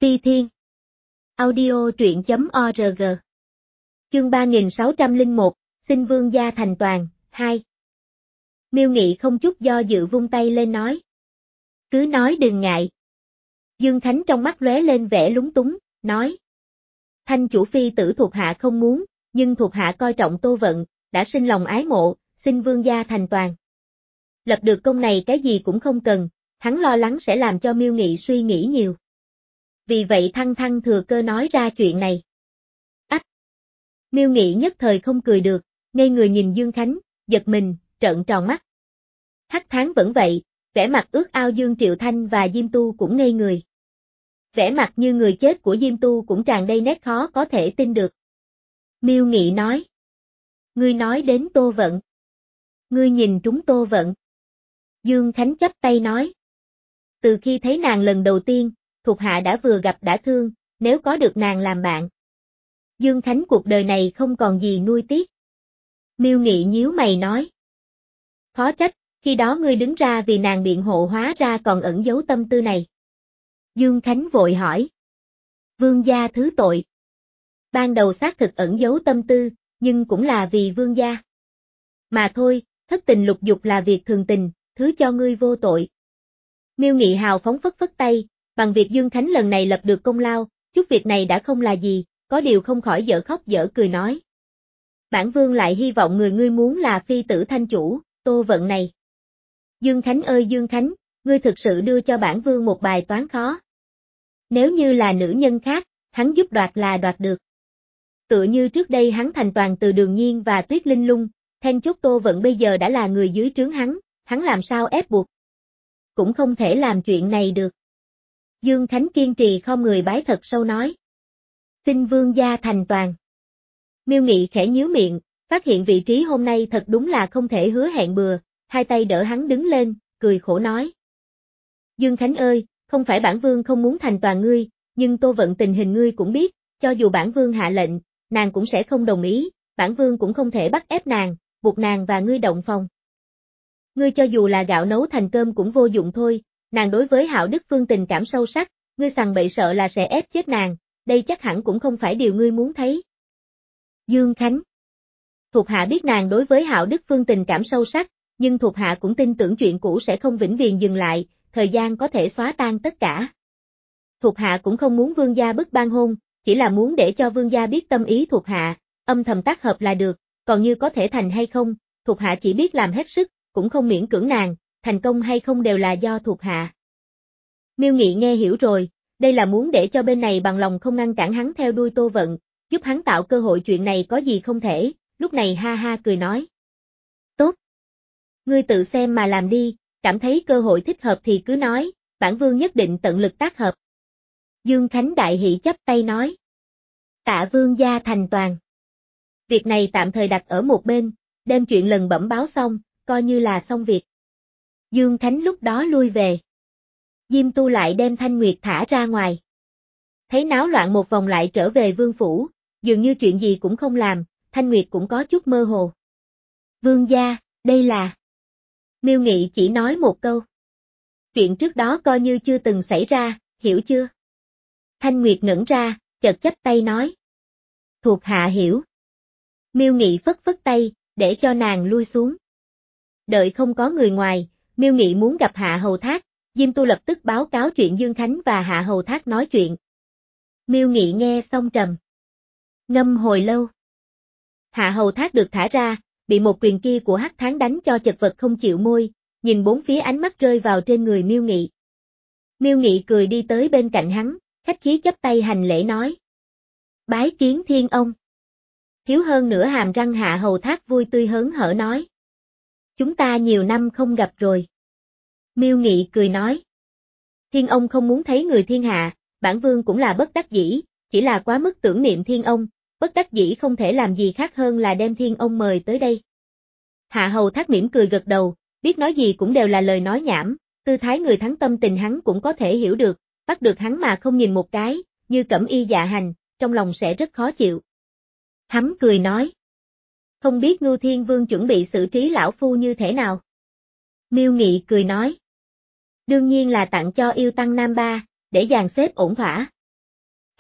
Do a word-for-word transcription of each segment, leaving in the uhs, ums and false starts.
Ti Thiên. Audio truyện chấm org. Chương ba nghìn sáu trăm lẻ một, xin vương gia thành toàn, hai. Miêu Nghị không chút do dự vung tay lên nói. Cứ nói đừng ngại. Dương Khánh trong mắt lóe lên vẻ lúng túng, nói. Thanh chủ phi tử thuộc hạ không muốn, nhưng thuộc hạ coi trọng Tô Vận, đã sinh lòng ái mộ, xin vương gia thành toàn. Lập được công này cái gì cũng không cần, hắn lo lắng sẽ làm cho Miêu Nghị suy nghĩ nhiều. Vì vậy thăng thăng thừa cơ nói ra chuyện này. Ách! Miêu Nghị nhất thời không cười được, ngây người nhìn Dương Khánh, giật mình, trợn tròn mắt. Hắc Tháng vẫn vậy, vẻ mặt ước ao Dương Triệu Thanh và Diêm Tu cũng ngây người. Vẻ mặt như người chết của Diêm Tu cũng tràn đầy nét khó có thể tin được. Miêu Nghị nói. Ngươi nói đến Tô Vận. Ngươi nhìn trúng Tô Vận. Dương Khánh chắp tay nói. Từ khi thấy nàng lần đầu tiên, thuộc hạ đã vừa gặp đã thương, nếu có được nàng làm bạn. Dương Khánh cuộc đời này không còn gì nuối tiếc. Miêu Nghị nhíu mày nói. Khó trách, khi đó ngươi đứng ra vì nàng biện hộ hóa ra còn ẩn giấu tâm tư này. Dương Khánh vội hỏi. Vương gia thứ tội. Ban đầu xác thực ẩn giấu tâm tư, nhưng cũng là vì vương gia. Mà thôi, thất tình lục dục là việc thường tình, thứ cho ngươi vô tội. Miêu Nghị hào phóng phất phất tay, bằng việc Dương Khánh lần này lập được công lao, chút việc này đã không là gì, có điều không khỏi dở khóc dở cười nói. Bản vương lại hy vọng người ngươi muốn là phi tử thanh chủ, Tô Vận này. Dương Khánh ơi Dương Khánh, ngươi thực sự đưa cho bản vương một bài toán khó. Nếu như là nữ nhân khác, hắn giúp đoạt là đoạt được. Tựa như trước đây hắn thành toàn từ Đường Nhiên và Tuyết Linh Lung, then chốt Tô Vận bây giờ đã là người dưới trướng hắn, hắn làm sao ép buộc. Cũng không thể làm chuyện này được. Dương Khánh kiên trì khom người bái thật sâu nói. Xin vương gia thành toàn. Miêu Nghị khẽ nhíu miệng, phát hiện vị trí hôm nay thật đúng là không thể hứa hẹn bừa, hai tay đỡ hắn đứng lên, cười khổ nói. Dương Khánh ơi, không phải bản vương không muốn thành toàn ngươi, nhưng Tô Vận tình hình ngươi cũng biết, cho dù bản vương hạ lệnh, nàng cũng sẽ không đồng ý, bản vương cũng không thể bắt ép nàng, buộc nàng và ngươi động phòng. Ngươi cho dù là gạo nấu thành cơm cũng vô dụng thôi, nàng đối với Hạo Đức Phương tình cảm sâu sắc, ngươi sằng bậy sợ là sẽ ép chết nàng, đây chắc hẳn cũng không phải điều ngươi muốn thấy. Dương Khánh. Thuộc hạ biết nàng đối với Hạo Đức Phương tình cảm sâu sắc, nhưng thuộc hạ cũng tin tưởng chuyện cũ sẽ không vĩnh viễn dừng lại, thời gian có thể xóa tan tất cả. Thuộc hạ cũng không muốn vương gia bức ban hôn, chỉ là muốn để cho vương gia biết tâm ý thuộc hạ, âm thầm tác hợp là được, còn như có thể thành hay không, thuộc hạ chỉ biết làm hết sức, cũng không miễn cưỡng nàng, thành công hay không đều là do thuộc hạ. Miêu Nghị nghe hiểu rồi, đây là muốn để cho bên này bằng lòng không ngăn cản hắn theo đuôi Tô Vận, giúp hắn tạo cơ hội chuyện này có gì không thể, lúc này ha ha cười nói. Tốt. Ngươi tự xem mà làm đi, cảm thấy cơ hội thích hợp thì cứ nói, bản vương nhất định tận lực tác hợp. Dương Khánh đại hỷ chắp tay nói. Tạ vương gia thành toàn. Việc này tạm thời đặt ở một bên, đem chuyện lần bẩm báo xong, coi như là xong việc. Dương Khánh lúc đó lui về. Diêm Tu lại đem Thanh Nguyệt thả ra ngoài. Thấy náo loạn một vòng lại trở về vương phủ, dường như chuyện gì cũng không làm, Thanh Nguyệt cũng có chút mơ hồ. Vương gia, đây là... Miêu Nghị chỉ nói một câu. Chuyện trước đó coi như chưa từng xảy ra, hiểu chưa? Thanh Nguyệt ngẩn ra, chợt chắp tay nói. Thuộc hạ hiểu. Miêu Nghị phất phất tay, để cho nàng lui xuống. Đợi không có người ngoài, Miêu Nghị muốn gặp Hạ Hầu Thác, Diêm Tu lập tức báo cáo chuyện Dương Khánh và Hạ Hầu Thác nói chuyện. Miêu Nghị nghe xong trầm ngâm hồi lâu. Hạ Hầu Thác được thả ra, bị một quyền kia của Hắc Tháng đánh cho chật vật không chịu môi, nhìn bốn phía ánh mắt rơi vào trên người Miêu Nghị. Miêu Nghị cười đi tới bên cạnh hắn, khách khí chắp tay hành lễ nói. Bái kiến Thiên ông. Thiếu hơn nửa hàm răng Hạ Hầu Thác vui tươi hớn hở nói. Chúng ta nhiều năm không gặp rồi. Miêu Nghị cười nói. Thiên ông không muốn thấy người thiên hạ, bản vương cũng là bất đắc dĩ, chỉ là quá mức tưởng niệm thiên ông, bất đắc dĩ không thể làm gì khác hơn là đem thiên ông mời tới đây. Hạ Hầu Thác mỉm cười gật đầu, biết nói gì cũng đều là lời nói nhảm, tư thái người thắng tâm tình hắn cũng có thể hiểu được, bắt được hắn mà không nhìn một cái, như cẩm y dạ hành, trong lòng sẽ rất khó chịu. Hắn cười nói. Không biết Ngưu Thiên Vương chuẩn bị xử trí lão phu như thế nào? Miêu Nghị cười nói. Đương nhiên là tặng cho yêu tăng Nam Ba, để dàn xếp ổn thỏa.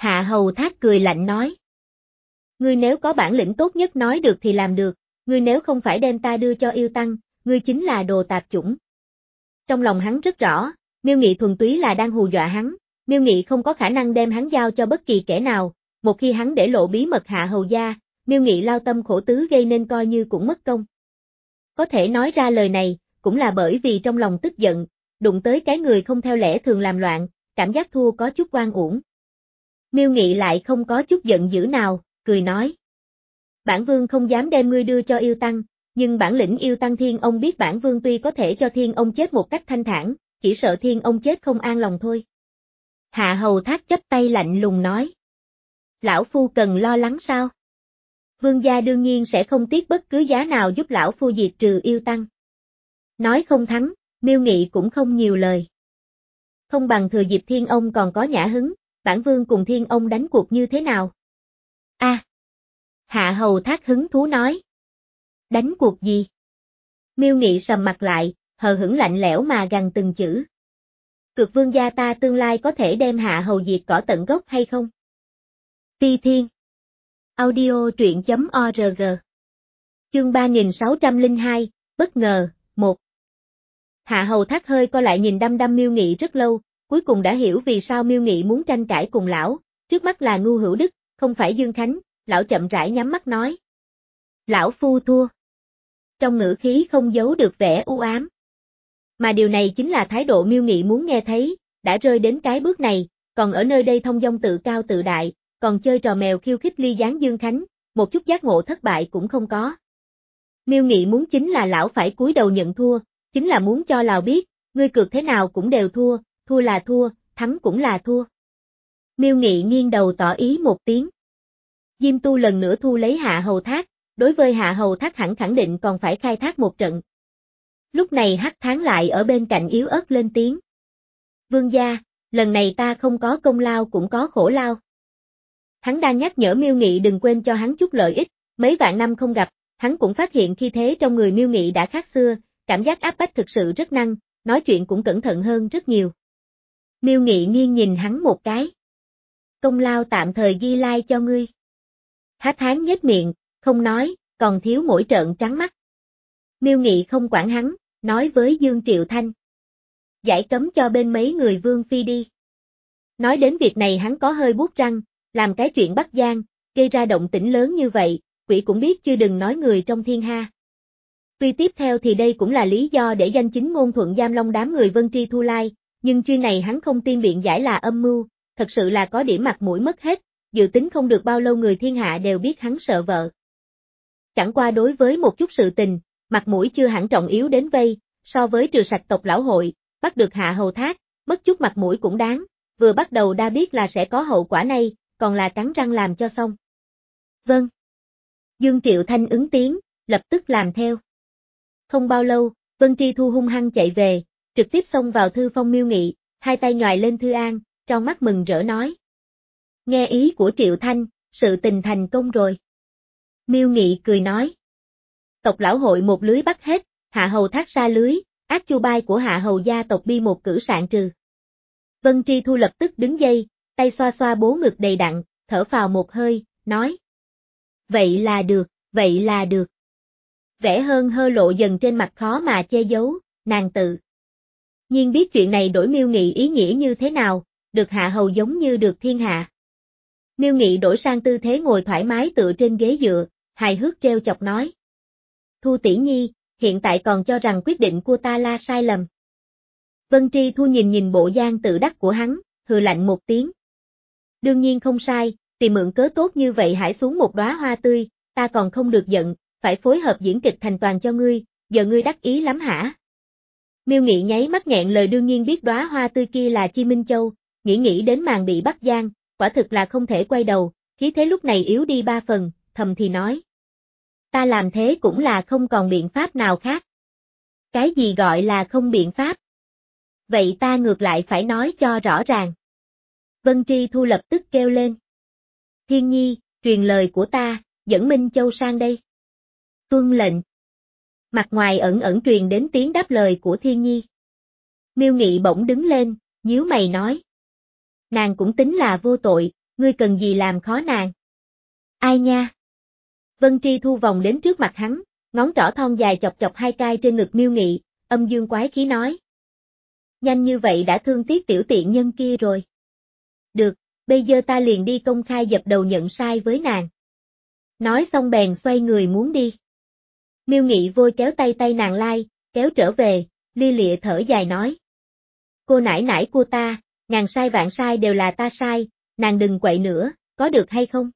Hạ Hầu Thác cười lạnh nói. Ngươi nếu có bản lĩnh tốt nhất nói được thì làm được, ngươi nếu không phải đem ta đưa cho yêu tăng, ngươi chính là đồ tạp chủng. Trong lòng hắn rất rõ, Miêu Nghị thuần túy là đang hù dọa hắn, Miêu Nghị không có khả năng đem hắn giao cho bất kỳ kẻ nào, một khi hắn để lộ bí mật Hạ Hầu gia, Miêu Nghị lao tâm khổ tứ gây nên coi như cũng mất công. Có thể nói ra lời này, cũng là bởi vì trong lòng tức giận, đụng tới cái người không theo lẽ thường làm loạn, cảm giác thua có chút oan uổng. Miêu Nghị lại không có chút giận dữ nào, cười nói. Bản vương không dám đem ngươi đưa cho yêu tăng, nhưng bản lĩnh yêu tăng thiên ông biết bản vương tuy có thể cho thiên ông chết một cách thanh thản, chỉ sợ thiên ông chết không an lòng thôi. Hạ Hầu Thác chắp tay lạnh lùng nói. Lão Phu cần lo lắng sao? Vương gia đương nhiên sẽ không tiếc bất cứ giá nào giúp lão Phu diệt trừ yêu tăng. Nói không thắng, Miêu Nghị cũng không nhiều lời. Không bằng thừa dịp thiên ông còn có nhã hứng, bản vương cùng thiên ông đánh cuộc như thế nào? A. À, Hạ Hầu Thác hứng thú nói. Đánh cuộc gì? Miêu Nghị sầm mặt lại, hờ hững lạnh lẽo mà gằn từng chữ. Cực vương gia ta tương lai có thể đem Hạ Hầu diệt cỏ tận gốc hay không? Ti Thiên. Audio truyện chấm org. Chương ba nghìn sáu trăm lẻ hai, bất ngờ, một. Hạ Hầu Thác hơi co lại nhìn đăm đăm Miêu Nghị rất lâu, cuối cùng đã hiểu vì sao Miêu Nghị muốn tranh cãi cùng lão, trước mắt là Ngưu Hữu Đức, không phải Dương Khánh, lão chậm rãi nhắm mắt nói. Lão Phu thua. Trong ngữ khí không giấu được vẻ u ám. Mà điều này chính là thái độ Miêu Nghị muốn nghe thấy, đã rơi đến cái bước này, còn ở nơi đây thông dong tự cao tự đại, còn chơi trò mèo khiêu khích ly gián Dương Khánh, một chút giác ngộ thất bại cũng không có. Miêu Nghị muốn chính là lão phải cúi đầu nhận thua, chính là muốn cho lão biết, ngươi cược thế nào cũng đều thua, thua là thua, thắng cũng là thua. Miêu Nghị nghiêng đầu tỏ ý một tiếng. Diêm Tu lần nữa thu lấy Hạ Hầu Thác, đối với Hạ Hầu Thác hẳn khẳng định còn phải khai thác một trận. Lúc này Hắc Thán lại ở bên cạnh yếu ớt lên tiếng. Vương gia, lần này ta không có công lao cũng có khổ lao. Hắn đang nhắc nhở Miêu Nghị đừng quên cho hắn chút lợi ích, mấy vạn năm không gặp, hắn cũng phát hiện khi thế trong người Miêu Nghị đã khác xưa, cảm giác áp bách thực sự rất năng, nói chuyện cũng cẩn thận hơn rất nhiều. Miêu Nghị nghiêng nhìn hắn một cái. Công lao tạm thời ghi lai cho ngươi. Hắc Thán nhếch miệng, không nói, còn thiếu mỗi trợn trắng mắt. Miêu Nghị không quản hắn, nói với Dương Triệu Thanh. Giải cấm cho bên mấy người Vương Phi đi. Nói đến việc này hắn có hơi buốt răng, làm cái chuyện Bắc Giang, gây ra động tĩnh lớn như vậy, quỷ cũng biết chứ đừng nói người trong thiên ha. Tuy tiếp theo thì đây cũng là lý do để danh chính ngôn thuận giam long đám người Vân Tri Thu Lai, nhưng chuyên này hắn không tiên biện giải là âm mưu, thật sự là có điểm mặt mũi mất hết, dự tính không được bao lâu người thiên hạ đều biết hắn sợ vợ. Chẳng qua đối với một chút sự tình, mặt mũi chưa hẳn trọng yếu đến vây, so với trừ sạch tộc lão hội, bắt được Hạ Hầu Thác, mất chút mặt mũi cũng đáng, vừa bắt đầu đã biết là sẽ có hậu quả này, còn là cắn răng làm cho xong. Vâng. Dương Triệu Thanh ứng tiếng, lập tức làm theo. Không bao lâu, Vân Tri Thu hung hăng chạy về, trực tiếp xông vào thư phong Miêu Nghị, hai tay nhòi lên thư an, trong mắt mừng rỡ nói. Nghe ý của Triệu Thanh, sự tình thành công rồi. Miêu Nghị cười nói. Tộc lão hội một lưới bắt hết, Hạ Hầu Thác xa lưới, ác chu bai của Hạ Hầu gia tộc bi một cử sạn trừ. Vân Tri Thu lập tức đứng dây, tay xoa xoa bố ngực đầy đặn, thở phào một hơi, nói. Vậy là được, vậy là được. Vẻ hơn hơ lộ dần trên mặt khó mà che giấu, nàng tự. Nhưng biết chuyện này đổi Miêu Nghị ý nghĩa như thế nào, được Hạ Hầu giống như được thiên hạ. Miêu Nghị đổi sang tư thế ngồi thoải mái tựa trên ghế dựa, hài hước treo chọc nói. Thu tỷ nhi, hiện tại còn cho rằng quyết định của ta là sai lầm. Vân Tri Thu nhìn nhìn bộ dáng tự đắc của hắn, hừ lạnh một tiếng. Đương nhiên không sai, tìm mượn cớ tốt như vậy hãy xuống một đóa hoa tươi, ta còn không được giận, phải phối hợp diễn kịch thành toàn cho ngươi, giờ ngươi đắc ý lắm hả? Miêu Nghị nháy mắt nghẹn lời đương nhiên biết đóa hoa tươi kia là Chi Minh Châu, nghĩ nghĩ đến màn bị Bắc Giang, quả thực là không thể quay đầu, khí thế lúc này yếu đi ba phần, thầm thì nói. Ta làm thế cũng là không còn biện pháp nào khác. Cái gì gọi là không biện pháp? Vậy ta ngược lại phải nói cho rõ ràng. Vân Tri Thu lập tức kêu lên. Thiên Nhi, truyền lời của ta, dẫn Minh Châu sang đây. Tuân lệnh. Mặt ngoài ẩn ẩn truyền đến tiếng đáp lời của Thiên Nhi. Miêu Nghị bỗng đứng lên, nhíu mày nói. Nàng cũng tính là vô tội, ngươi cần gì làm khó nàng? Ai nha? Vân Tri Thu vòng đến trước mặt hắn, ngón trỏ thon dài chọc chọc hai cai trên ngực Miêu Nghị, âm dương quái khí nói. Nhanh như vậy đã thương tiếc tiểu tiện nhân kia rồi. Được, bây giờ ta liền đi công khai dập đầu nhận sai với nàng. Nói xong bèn xoay người muốn đi. Miêu Nghị vội kéo tay tay nàng lai, kéo trở về, li lịa thở dài nói. Cô nãi nãi của ta, ngàn sai vạn sai đều là ta sai, nàng đừng quậy nữa, có được hay không?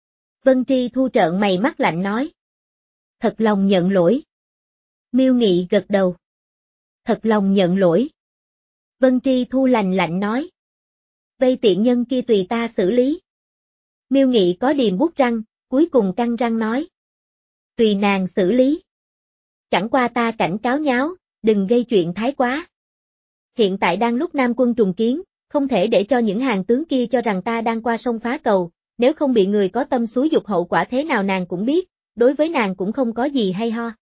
Vân Tri Thu trợn mày mắt lạnh nói. Thật lòng nhận lỗi. Miêu Nghị gật đầu. Thật lòng nhận lỗi. Vân Tri Thu lành lạnh nói. Vây tiện nhân kia tùy ta xử lý. Miêu Nghị có điềm bút răng, cuối cùng căng răng nói. Tùy nàng xử lý. Chẳng qua ta cảnh cáo nháo, đừng gây chuyện thái quá. Hiện tại đang lúc Nam quân trùng kiến, không thể để cho những hàng tướng kia cho rằng ta đang qua sông phá cầu, nếu không bị người có tâm xúi dục hậu quả thế nào nàng cũng biết, đối với nàng cũng không có gì hay ho.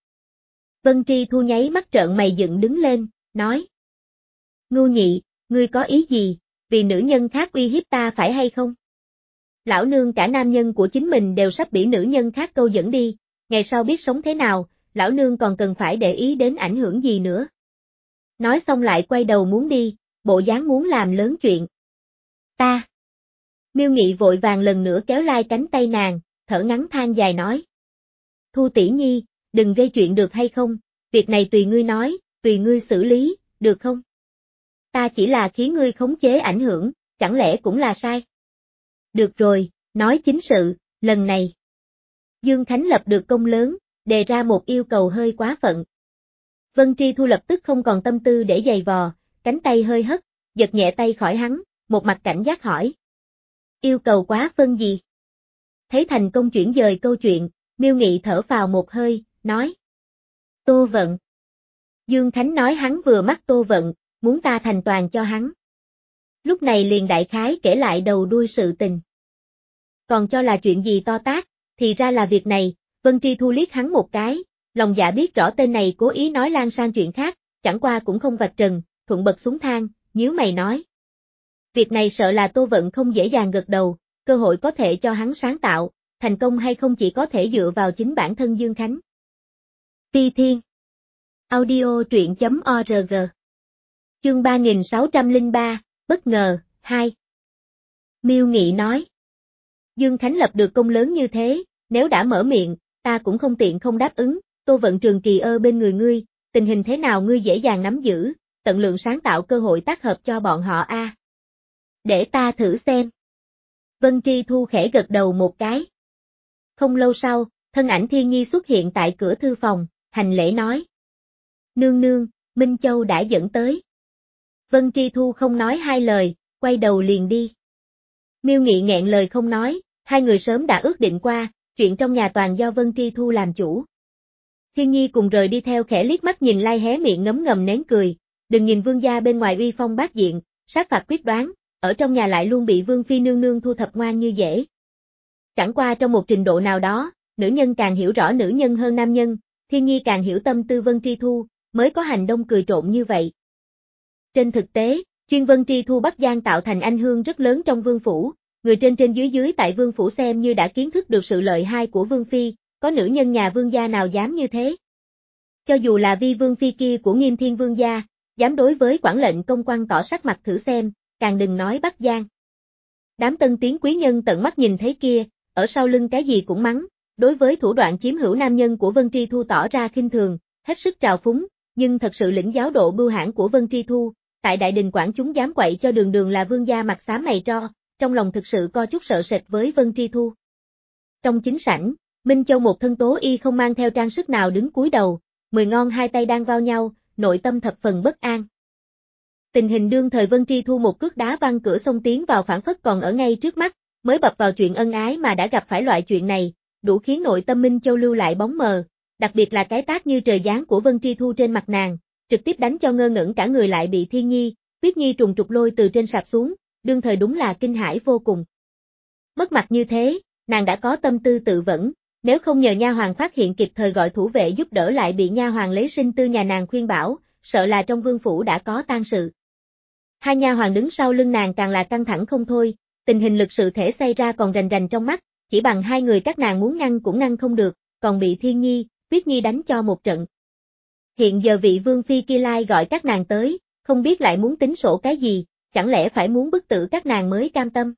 Vân Tri Thu nháy mắt trợn mày dựng đứng lên, nói. Ngưu Nhị, ngươi có ý gì, vì nữ nhân khác uy hiếp ta phải hay không? Lão nương cả nam nhân của chính mình đều sắp bị nữ nhân khác câu dẫn đi, ngày sau biết sống thế nào, lão nương còn cần phải để ý đến ảnh hưởng gì nữa. Nói xong lại quay đầu muốn đi, bộ dáng muốn làm lớn chuyện. Ta. Miêu Nghị vội vàng lần nữa kéo lai cánh tay nàng, thở ngắn than dài nói. Thu tỷ nhi, đừng gây chuyện được hay không, việc này tùy ngươi nói, tùy ngươi xử lý, được không? Ta chỉ là khiến ngươi khống chế ảnh hưởng, chẳng lẽ cũng là sai? Được rồi, nói chính sự, lần này. Dương Khánh lập được công lớn, đề ra một yêu cầu hơi quá phận. Vân Tri Thu lập tức không còn tâm tư để giày vò, cánh tay hơi hất, giật nhẹ tay khỏi hắn, một mặt cảnh giác hỏi. Yêu cầu quá phân gì? Thấy thành công chuyển dời câu chuyện, Miêu Nghị thở phào một hơi, nói. Tô Vận. Dương Khánh nói hắn vừa mắc Tô Vận, muốn ta thành toàn cho hắn. Lúc này liền đại khái kể lại đầu đuôi sự tình. Còn cho là chuyện gì to tát, thì ra là việc này, Vân Tri Thu liếc hắn một cái, lòng dạ biết rõ tên này cố ý nói lan sang chuyện khác, chẳng qua cũng không vạch trần, thuận bật xuống thang, nhíu mày nói. Việc này sợ là Tô Vận không dễ dàng gật đầu, cơ hội có thể cho hắn sáng tạo, thành công hay không chỉ có thể dựa vào chính bản thân Dương Khánh. Ti Thiên. Audio truyện chấm org. Chương ba nghìn sáu trăm lẻ ba, bất ngờ, hai. Miêu Nghị nói. Dương Khánh lập được công lớn như thế, nếu đã mở miệng, ta cũng không tiện không đáp ứng, Tô Vận trường kỳ ở bên người ngươi, tình hình thế nào ngươi dễ dàng nắm giữ, tận lượng sáng tạo cơ hội tác hợp cho bọn họ a. À. Để ta thử xem. Vân Tri Thu khẽ gật đầu một cái. Không lâu sau, thân ảnh Thiên Nhi xuất hiện tại cửa thư phòng, hành lễ nói. Nương nương, Minh Châu đã dẫn tới. Vân Tri Thu không nói hai lời, quay đầu liền đi. Miêu Nghị nghẹn lời không nói, hai người sớm đã ước định qua, chuyện trong nhà toàn do Vân Tri Thu làm chủ. Thiên Nhi cùng rời đi theo khẽ liếc mắt nhìn lai hé miệng ngấm ngầm nén cười, đừng nhìn vương gia bên ngoài uy phong bát diện, sát phạt quyết đoán, ở trong nhà lại luôn bị Vương Phi nương nương thu thập ngoan như dễ. Chẳng qua trong một trình độ nào đó, nữ nhân càng hiểu rõ nữ nhân hơn nam nhân, Thiên Nhi càng hiểu tâm tư Vân Tri Thu, mới có hành động cười trộm như vậy. Trên thực tế, chuyên Vân Tri Thu Bắc Giang tạo thành ảnh hưởng rất lớn trong vương phủ, người trên trên dưới dưới tại vương phủ xem như đã kiến thức được sự lợi hại của Vương Phi, có nữ nhân nhà vương gia nào dám như thế. Cho dù là vi Vương Phi kia của Nghiêm Thiên Vương gia, dám đối với quản lệnh công quan tỏ sắc mặt thử xem, càng đừng nói Bắc Giang. Đám tân tiến quý nhân tận mắt nhìn thấy kia, ở sau lưng cái gì cũng mắng, đối với thủ đoạn chiếm hữu nam nhân của Vân Tri Thu tỏ ra khinh thường, hết sức trào phúng, nhưng thật sự lĩnh giáo độ bưu hãn của Vân Tri Thu, tại đại đình quảng chúng dám quậy cho đường đường là vương gia mặt xám mày tro, trong lòng thực sự có chút sợ sệt với Vân Tri Thu. Trong chính sảnh, Minh Châu một thân tố y không mang theo trang sức nào đứng cúi đầu, mười ngón hai tay đang vào nhau, nội tâm thập phần bất an. Tình hình đương thời Vân Tri Thu một cước đá văng cửa xông tiến vào phản phất còn ở ngay trước mắt, mới bập vào chuyện ân ái mà đã gặp phải loại chuyện này, đủ khiến nội tâm Minh Châu lưu lại bóng mờ, đặc biệt là cái tát như trời giáng của Vân Tri Thu trên mặt nàng, trực tiếp đánh cho ngơ ngẩn cả người lại bị Thiên Nhi, Tuyết Nhi trùng trục lôi từ trên sạp xuống, đương thời đúng là kinh hãi vô cùng. Mất mặt như thế, nàng đã có tâm tư tự vẫn, nếu không nhờ nha hoàng phát hiện kịp thời gọi thủ vệ giúp đỡ lại bị nha hoàng lấy sinh tư nhà nàng khuyên bảo, sợ là trong vương phủ đã có tang sự. Hai nha hoàng đứng sau lưng nàng càng là căng thẳng không thôi, tình hình lực sự thể xảy ra còn rành rành trong mắt, chỉ bằng hai người các nàng muốn ngăn cũng ngăn không được, còn bị Thiên Nhi, Tuyết Nhi đánh cho một trận. Hiện giờ vị vương phi kia lai gọi các nàng tới, không biết lại muốn tính sổ cái gì, chẳng lẽ phải muốn bức tử các nàng mới cam tâm.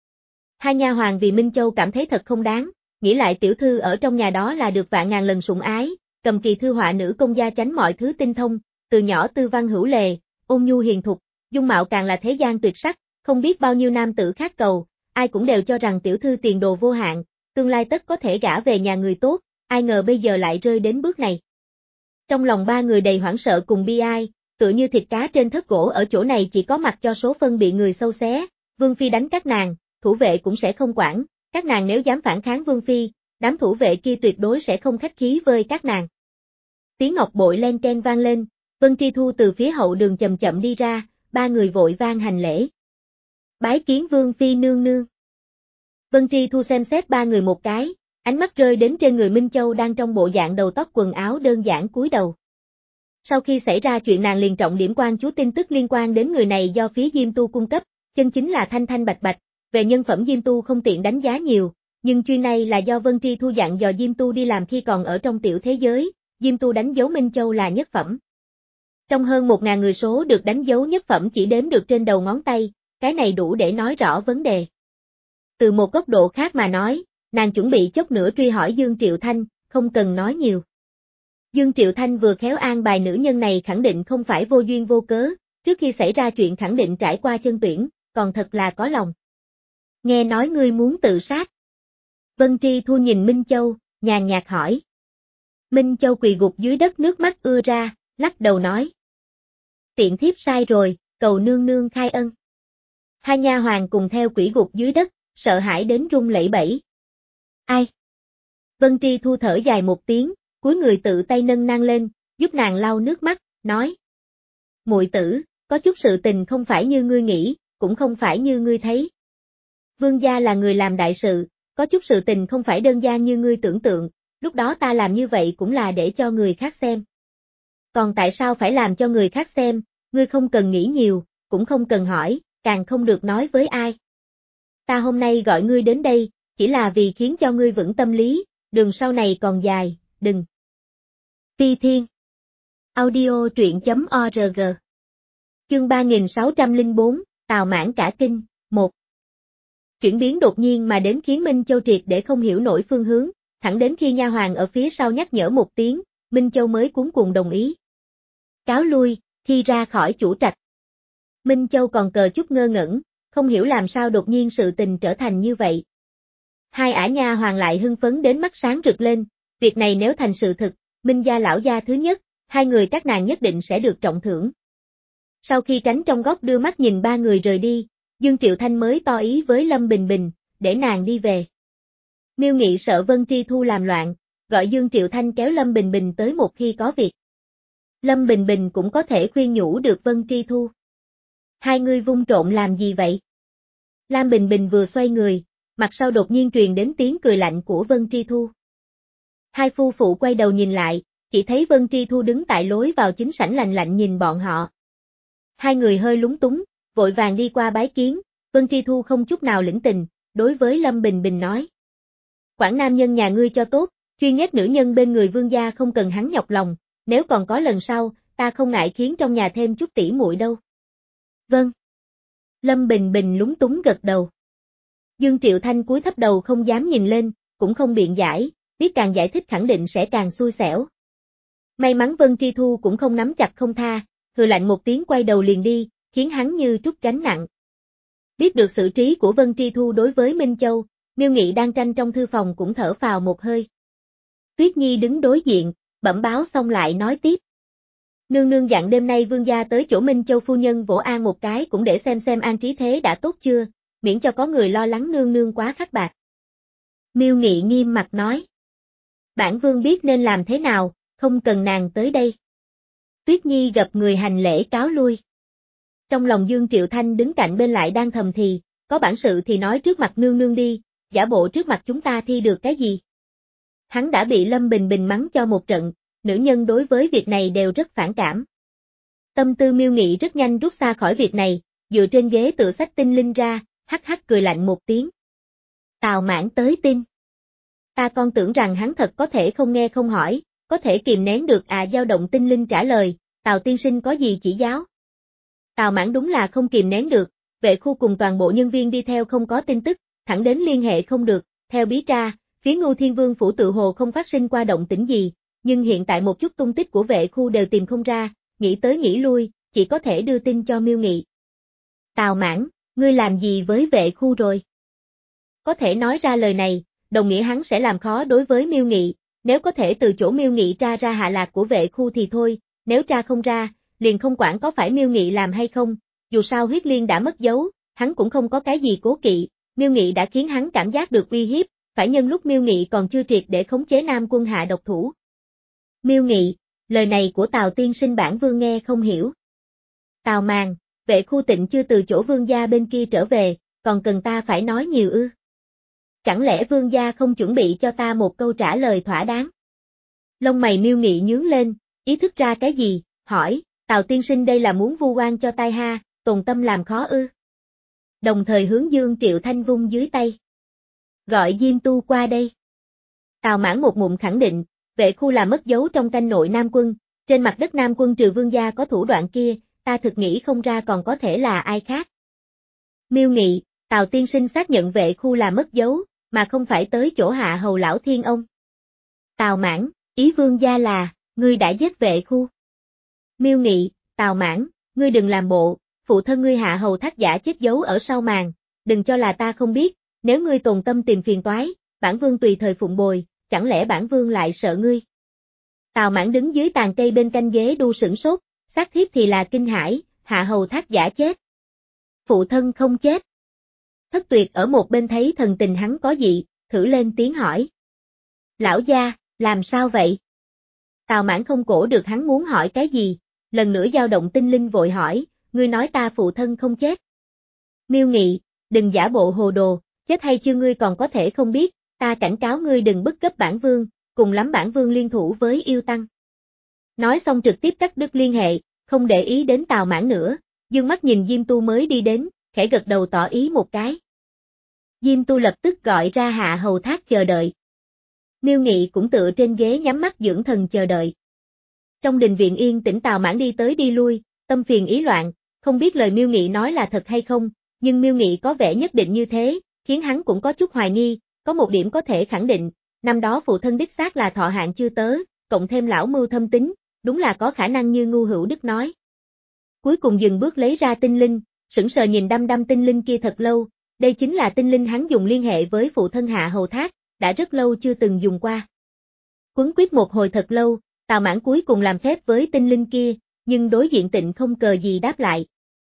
Hai nha hoàng vì Minh Châu cảm thấy thật không đáng, nghĩ lại tiểu thư ở trong nhà đó là được vạn ngàn lần sủng ái, cầm kỳ thư họa nữ công gia chánh mọi thứ tinh thông, từ nhỏ tư văn hữu lệ, ôn nhu hiền thục, dung mạo càng là thế gian tuyệt sắc, không biết bao nhiêu nam tử khát cầu, ai cũng đều cho rằng tiểu thư tiền đồ vô hạn, tương lai tất có thể gả về nhà người tốt, ai ngờ bây giờ lại rơi đến bước này. Trong lòng ba người đầy hoảng sợ cùng bi ai, tựa như thịt cá trên thớt gỗ ở chỗ này chỉ có mặt cho số phân bị người sâu xé, vương phi đánh các nàng, thủ vệ cũng sẽ không quản, các nàng nếu dám phản kháng vương phi, đám thủ vệ kia tuyệt đối sẽ không khách khí với các nàng. Tiếng ngọc bội len keng vang lên, Vân Tri Thu từ phía hậu đường chậm chậm đi ra, ba người vội vang hành lễ. Bái kiến vương phi nương nương. Vân Tri Thu xem xét ba người một cái, ánh mắt rơi đến trên người Minh Châu đang trong bộ dạng đầu tóc quần áo đơn giản cúi đầu. Sau khi xảy ra chuyện nàng liền trọng điểm quan chú tin tức liên quan đến người này do phía Diêm Tu cung cấp, chân chính là thanh thanh bạch bạch, về nhân phẩm Diêm Tu không tiện đánh giá nhiều, nhưng chuyên này là do Vân Tri Thu dặn dò Diêm Tu đi làm khi còn ở trong tiểu thế giới, Diêm Tu đánh dấu Minh Châu là nhất phẩm. Trong hơn một ngàn người số được đánh dấu nhất phẩm chỉ đếm được trên đầu ngón tay, cái này đủ để nói rõ vấn đề. Từ một góc độ khác mà nói, nàng chuẩn bị chốc nữa truy hỏi Dương Triệu Thanh, không cần nói nhiều. Dương Triệu Thanh vừa khéo an bài nữ nhân này khẳng định không phải vô duyên vô cớ, trước khi xảy ra chuyện khẳng định trải qua chân tuyển, còn thật là có lòng. Nghe nói ngươi muốn tự sát. Vân Tri Thu nhìn Minh Châu, nhàn nhạt hỏi. Minh Châu quỳ gục dưới đất nước mắt ưa ra, lắc đầu nói. Tiện thiếp sai rồi, cầu nương nương khai ân. Hai nha hoàng cùng theo quỳ gục dưới đất, sợ hãi đến run lẩy bẩy. Ai? Vân Tri Thu thở dài một tiếng, cúi người tự tay nâng nang lên, giúp nàng lau nước mắt, nói. Muội tử, có chút sự tình không phải như ngươi nghĩ, cũng không phải như ngươi thấy. Vương gia là người làm đại sự, có chút sự tình không phải đơn giản như ngươi tưởng tượng, lúc đó ta làm như vậy cũng là để cho người khác xem. Còn tại sao phải làm cho người khác xem, ngươi không cần nghĩ nhiều, cũng không cần hỏi, càng không được nói với ai. Ta hôm nay gọi ngươi đến đây, chỉ là vì khiến cho ngươi vững tâm lý, đường sau này còn dài, đừng. Phi Thiên Audio truyện.org Chương ba nghìn sáu trăm lẻ bốn, Tào Mãn cả kinh, một. Chuyển biến đột nhiên mà đến khiến Minh Châu triệt để không hiểu nổi phương hướng, thẳng đến khi nha hoàng ở phía sau nhắc nhở một tiếng, Minh Châu mới cuống cuồng đồng ý. Cáo lui, khi ra khỏi chủ trạch. Minh Châu còn cờ chút ngơ ngẩn, không hiểu làm sao đột nhiên sự tình trở thành như vậy. Hai ả nha hoàng lại hưng phấn đến mắt sáng rực lên, việc này nếu thành sự thực, Minh gia lão gia thứ nhất, hai người các nàng nhất định sẽ được trọng thưởng. Sau khi tránh trong góc đưa mắt nhìn ba người rời đi, Dương Triệu Thanh mới to ý với Lâm Bình Bình, để nàng đi về. Miêu Nghị sợ Vân Tri Thu làm loạn, gọi Dương Triệu Thanh kéo Lâm Bình Bình tới một khi có việc. Lâm Bình Bình cũng có thể khuyên nhủ được Vân Tri Thu. Hai người vung trộn làm gì vậy? Lam Bình Bình vừa xoay người, mặt sau đột nhiên truyền đến tiếng cười lạnh của Vân Tri Thu. Hai phu phụ quay đầu nhìn lại, chỉ thấy Vân Tri Thu đứng tại lối vào chính sảnh lạnh lạnh nhìn bọn họ. Hai người hơi lúng túng, vội vàng đi qua bái kiến, Vân Tri Thu không chút nào lĩnh tình, đối với Lâm Bình Bình nói. Quản nam nhân nhà ngươi cho tốt, chuyên ghét nữ nhân bên người vương gia không cần hắn nhọc lòng, nếu còn có lần sau, ta không ngại khiến trong nhà thêm chút tỉ muội đâu. Vâng. Lâm Bình Bình lúng túng gật đầu. Dương Triệu Thanh cúi thấp đầu không dám nhìn lên, cũng không biện giải, biết càng giải thích khẳng định sẽ càng xui xẻo. May mắn Vân Tri Thu cũng không nắm chặt không tha, hừ lạnh một tiếng quay đầu liền đi, khiến hắn như trút gánh nặng. Biết được xử trí của Vân Tri Thu đối với Minh Châu, Miêu Nghị đang tranh trong thư phòng cũng thở phào một hơi. Tuyết Nhi đứng đối diện, bẩm báo xong lại nói tiếp. Nương nương dặn đêm nay vương gia tới chỗ Minh Châu phu nhân vỗ an một cái cũng để xem xem an trí thế đã tốt chưa, miễn cho có người lo lắng nương nương quá khắc bạc. Miêu Nghị nghiêm mặt nói. Bản vương biết nên làm thế nào, không cần nàng tới đây. Tuyết Nhi gặp người hành lễ cáo lui. Trong lòng Dương Triệu Thanh đứng cạnh bên lại đang thầm thì, có bản sự thì nói trước mặt nương nương đi, giả bộ trước mặt chúng ta thi được cái gì. Hắn đã bị Lâm Bình Bình mắng cho một trận, nữ nhân đối với việc này đều rất phản cảm. Tâm tư Miêu Nghị rất nhanh rút xa khỏi việc này, dựa trên ghế tự sách tinh linh ra, hắc hắc cười lạnh một tiếng. Tào Mãn tới tin. Ta còn tưởng rằng hắn thật có thể không nghe không hỏi, có thể kìm nén được à dao động tinh linh trả lời, Tào tiên sinh có gì chỉ giáo? Tào Mãn đúng là không kìm nén được, vệ khu cùng toàn bộ nhân viên đi theo không có tin tức, thẳng đến liên hệ không được, theo bí tra, phía Ngưu Thiên Vương phủ tự hồ không phát sinh qua động tĩnh gì, nhưng hiện tại một chút tung tích của vệ khu đều tìm không ra, nghĩ tới nghĩ lui, chỉ có thể đưa tin cho Miêu Nghị. Tào Mãn, ngươi làm gì với vệ khu rồi? Có thể nói ra lời này, đồng nghĩa hắn sẽ làm khó đối với Miêu Nghị, nếu có thể từ chỗ Miêu Nghị tra ra hạ lạc của vệ khu thì thôi, nếu tra không ra, liền không quản có phải Miêu Nghị làm hay không, dù sao huyết liên đã mất dấu, hắn cũng không có cái gì cố kỵ, Miêu Nghị đã khiến hắn cảm giác được uy hiếp, phải nhân lúc Miêu Nghị còn chưa triệt để khống chế Nam Quân hạ độc thủ. Miêu Nghị, lời này của Tào tiên sinh bản vương nghe không hiểu. Tào Màng, vệ khu Tịnh chưa từ chỗ vương gia bên kia trở về, còn cần ta phải nói nhiều ư? Chẳng lẽ vương gia không chuẩn bị cho ta một câu trả lời thỏa đáng? Lông mày Miêu Nghị nhướng lên, ý thức ra cái gì, hỏi, Tào tiên sinh đây là muốn vu oan cho tai ha, tồn tâm làm khó ư? Đồng thời hướng Dương Triệu Thanh vung dưới tay. Gọi Diêm Tu qua đây. Tào Mãn một ngụm khẳng định, vệ khu là mất dấu trong canh nội Nam Quân, trên mặt đất Nam Quân trừ vương gia có thủ đoạn kia, ta thực nghĩ không ra còn có thể là ai khác. Miêu Nghị, Tào tiên sinh xác nhận vệ khu là mất dấu, mà không phải tới chỗ hạ hầu lão thiên ông. Tào Mãn, ý vương gia là, ngươi đã giết vệ khu. Miêu Nghị, Tào Mãn, ngươi đừng làm bộ, phụ thân ngươi hạ hầu thác giả chết giấu ở sau màn, đừng cho là ta không biết, nếu ngươi tồn tâm tìm phiền toái, bản vương tùy thời phụng bồi, chẳng lẽ bản vương lại sợ ngươi? Tào Mãn đứng dưới tàn cây bên canh ghế đu sửng sốt, xác thiếp thì là kinh hãi, hạ hầu thác giả chết. Phụ thân không chết. Thất Tuyệt ở một bên thấy thần tình hắn có gì, thử lên tiếng hỏi. Lão gia, làm sao vậy? Tào Mãn không cổ được hắn muốn hỏi cái gì, lần nữa dao động tinh linh vội hỏi, ngươi nói ta phụ thân không chết. Miêu Nghị, đừng giả bộ hồ đồ, chết hay chưa ngươi còn có thể không biết, ta cảnh cáo ngươi đừng bức cấp bản vương, cùng lắm bản vương liên thủ với yêu tăng. Nói xong trực tiếp cắt đứt liên hệ, không để ý đến Tào Mãn nữa, dương mắt nhìn Diêm Tu mới đi đến, khẽ gật đầu tỏ ý một cái. Diêm Tu lập tức gọi ra hạ hầu thác chờ đợi. Miêu Nghị cũng tựa trên ghế nhắm mắt dưỡng thần chờ đợi. Trong đình viện yên tĩnh Tào Mãn đi tới đi lui, tâm phiền ý loạn, không biết lời Miêu Nghị nói là thật hay không, nhưng Miêu Nghị có vẻ nhất định như thế, khiến hắn cũng có chút hoài nghi, có một điểm có thể khẳng định, năm đó phụ thân đích xác là thọ hạn chưa tớ, cộng thêm lão mưu thâm tính, đúng là có khả năng như Ngu Hữu Đức nói. Cuối cùng dừng bước lấy ra tinh linh, sững sờ nhìn đăm đăm tinh linh kia thật lâu, đây chính là tinh linh hắn dùng liên hệ với phụ thân hạ hầu thác, đã rất lâu chưa từng dùng qua. Quấn quýt một hồi thật lâu, Tào Mãn cuối cùng làm phép với tinh linh kia, nhưng đối diện Tịnh không cờ gì đáp lại.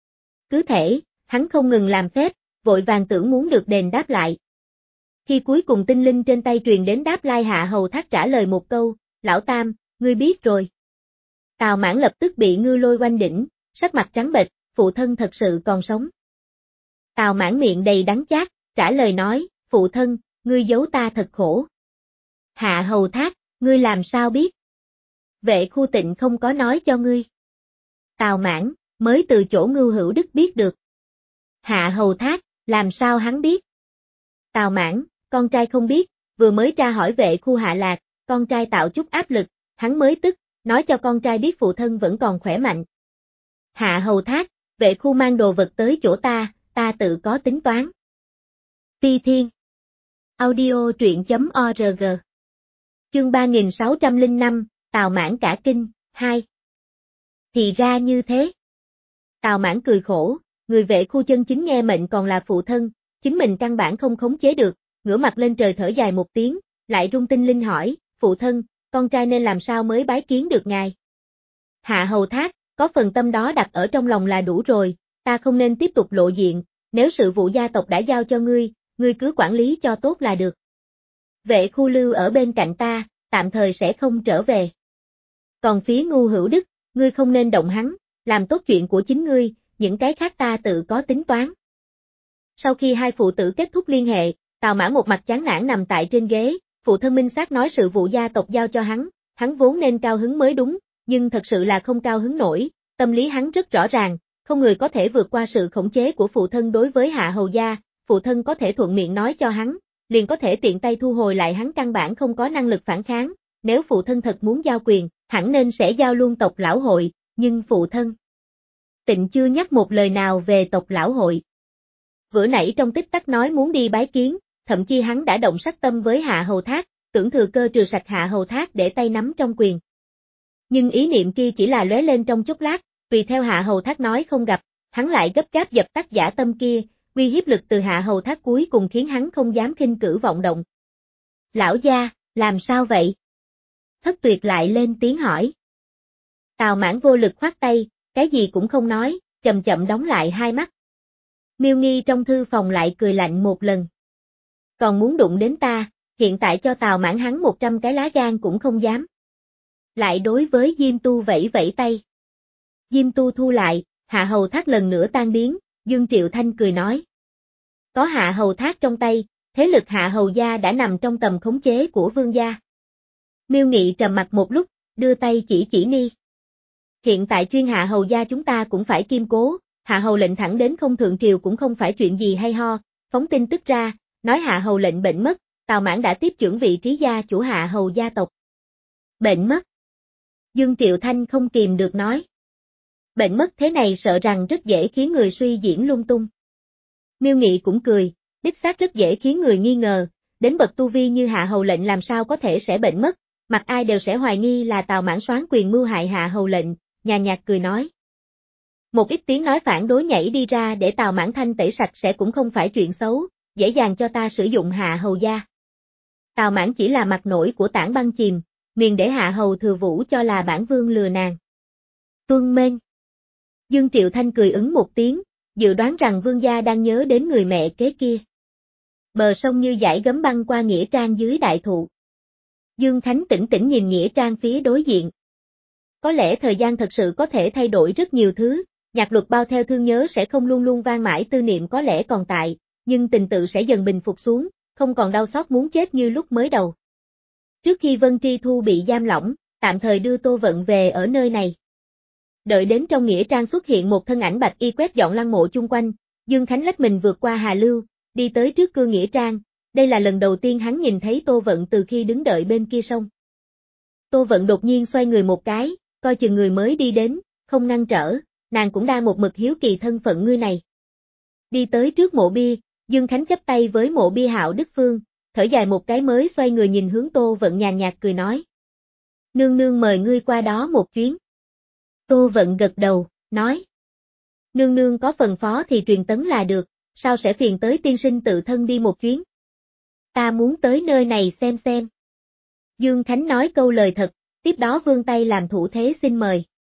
Cứ thể, hắn không ngừng làm phép, vội vàng tưởng muốn được đền đáp lại. Khi cuối cùng tinh linh trên tay truyền đến đáp lai hạ hầu thác trả lời một câu, lão tam, ngươi biết rồi. Tào Mãn lập tức bị ngư lôi quanh đỉnh, sắc mặt trắng bệch, phụ thân thật sự còn sống. Tào Mãn miệng đầy đắng chát, trả lời nói, phụ thân, ngươi giấu ta thật khổ. Hạ hầu thác, ngươi làm sao biết? Vệ khu Tịnh không có nói cho ngươi. Tào Mãn, mới từ chỗ Ngưu Hữu Đức biết được. Hạ hầu thác, làm sao hắn biết? Tào Mãn, con trai không biết, vừa mới tra hỏi vệ khu hạ lạc, con trai tạo chút áp lực, hắn mới tức, nói cho con trai biết phụ thân vẫn còn khỏe mạnh. Hạ hầu thác, vệ khu mang đồ vật tới chỗ ta, ta tự có tính toán. Phi Thiên Audio truyện chấm org Chương ba nghìn sáu trăm lẻ năm, Tào Mãn cả kinh, hai. Thì ra như thế. Tào Mãn cười khổ, người vệ khu chân chính nghe mệnh còn là phụ thân, chính mình căn bản không khống chế được, ngửa mặt lên trời thở dài một tiếng, lại rung tinh linh hỏi, phụ thân, con trai nên làm sao mới bái kiến được ngài? Hạ hầu thác, có phần tâm đó đặt ở trong lòng là đủ rồi, ta không nên tiếp tục lộ diện, nếu sự vụ gia tộc đã giao cho ngươi, ngươi cứ quản lý cho tốt là được. Vệ khu lưu ở bên cạnh ta, tạm thời sẽ không trở về. Còn phía Ngu Hữu Đức, ngươi không nên động hắn, làm tốt chuyện của chính ngươi, những cái khác ta tự có tính toán. Sau khi hai phụ tử kết thúc liên hệ, Tào Mãn một mặt chán nản nằm tại trên ghế, phụ thân minh xác nói sự vụ gia tộc giao cho hắn, hắn vốn nên cao hứng mới đúng, nhưng thật sự là không cao hứng nổi, tâm lý hắn rất rõ ràng, không người có thể vượt qua sự khống chế của phụ thân đối với hạ hầu gia, phụ thân có thể thuận miệng nói cho hắn, liền có thể tiện tay thu hồi lại, hắn căn bản không có năng lực phản kháng, nếu phụ thân thật muốn giao quyền, hẳn nên sẽ giao luôn tộc lão hội, nhưng phụ thân Tịnh chưa nhắc một lời nào về tộc lão hội. Vừa nãy trong tích tắc nói muốn đi bái kiến, thậm chí hắn đã động sát tâm với Hạ Hầu Thác, tưởng thừa cơ trừ sạch Hạ Hầu Thác để tay nắm trong quyền. Nhưng ý niệm kia chỉ là lóe lên trong chốc lát, tùy theo Hạ Hầu Thác nói không gặp, hắn lại gấp gáp dập tắt dã tâm kia, uy hiếp lực từ Hạ Hầu Thác cuối cùng khiến hắn không dám khinh cử vọng động. Lão gia, làm sao vậy? Thất Tuyệt lại lên tiếng hỏi. Tào Mãn vô lực khoát tay, cái gì cũng không nói, chậm chậm đóng lại hai mắt. Miêu Nghi trong thư phòng lại cười lạnh một lần. Còn muốn đụng đến ta, hiện tại cho Tào Mãn hắn một trăm cái lá gan cũng không dám. Lại đối với Diêm Tu vẫy vẫy tay. Diêm Tu thu lại, Hạ Hầu Thác lần nữa tan biến, Dương Triệu Thanh cười nói. Có Hạ Hầu Thác trong tay, thế lực Hạ Hầu gia đã nằm trong tầm khống chế của Vương gia. Miêu Nghị trầm mặt một lúc, đưa tay chỉ chỉ Ni. Hiện tại chuyên Hạ Hầu gia chúng ta cũng phải kiêm cố, Hạ Hầu lệnh thẳng đến không thượng triều cũng không phải chuyện gì hay ho, phóng tin tức ra, nói Hạ Hầu lệnh bệnh mất, Tào Mãn đã tiếp trưởng vị trí gia chủ Hạ Hầu gia tộc. Bệnh mất. Dương Triệu Thanh không kìm được nói. Bệnh mất thế này sợ rằng rất dễ khiến người suy diễn lung tung. Miêu Nghị cũng cười, đích xác rất dễ khiến người nghi ngờ, đến bậc tu vi như Hạ Hầu lệnh làm sao có thể sẽ bệnh mất, mặt ai đều sẽ hoài nghi là Tào Mãn soán quyền mưu hại Hạ Hầu lệnh, nhàn nhạt cười nói. Một ít tiếng nói phản đối nhảy đi ra để Tào Mãn thanh tẩy sạch sẽ cũng không phải chuyện xấu, dễ dàng cho ta sử dụng Hạ Hầu gia. Tào Mãn chỉ là mặt nổi của tảng băng chìm, miền để Hạ Hầu Thừa Vũ cho là bản vương lừa nàng. Tuân mên. Dương Triệu Thanh cười ứng một tiếng, dự đoán rằng vương gia đang nhớ đến người mẹ kế kia. Bờ sông như dải gấm băng qua nghĩa trang dưới đại thụ. Dương Khánh tĩnh tĩnh nhìn nghĩa trang phía đối diện. Có lẽ thời gian thật sự có thể thay đổi rất nhiều thứ, nhạc luật bao theo thương nhớ sẽ không luôn luôn vang mãi, tư niệm có lẽ còn tại, nhưng tình tự sẽ dần bình phục xuống, không còn đau xót muốn chết như lúc mới đầu. Trước khi Vân Tri Thu bị giam lỏng, tạm thời đưa Tô Vận về ở nơi này. Đợi đến trong nghĩa trang xuất hiện một thân ảnh bạch y quét dọn lăng mộ chung quanh, Dương Khánh lách mình vượt qua Hà Lưu, đi tới trước cửa nghĩa trang, đây là lần đầu tiên hắn nhìn thấy Tô Vận từ khi đứng đợi bên kia sông. Tô Vận đột nhiên xoay người một cái, coi chừng người mới đi đến, không ngăn trở, nàng cũng đang một mực hiếu kỳ thân phận ngươi này. Đi tới trước mộ bia, Dương Khánh chắp tay với mộ bia Hạo Đức Phương, thở dài một cái mới xoay người nhìn hướng Tô Vận nhàn nhạt cười nói. Nương nương mời ngươi qua đó một chuyến. Tô Vận gật đầu, nói. Nương nương có phần phó thì truyền tấn là được, sao sẽ phiền tới tiên sinh tự thân đi một chuyến? Ta muốn tới nơi này xem xem. Dương Khánh nói câu lời thật, tiếp đó vươn tay làm thủ thế xin mời.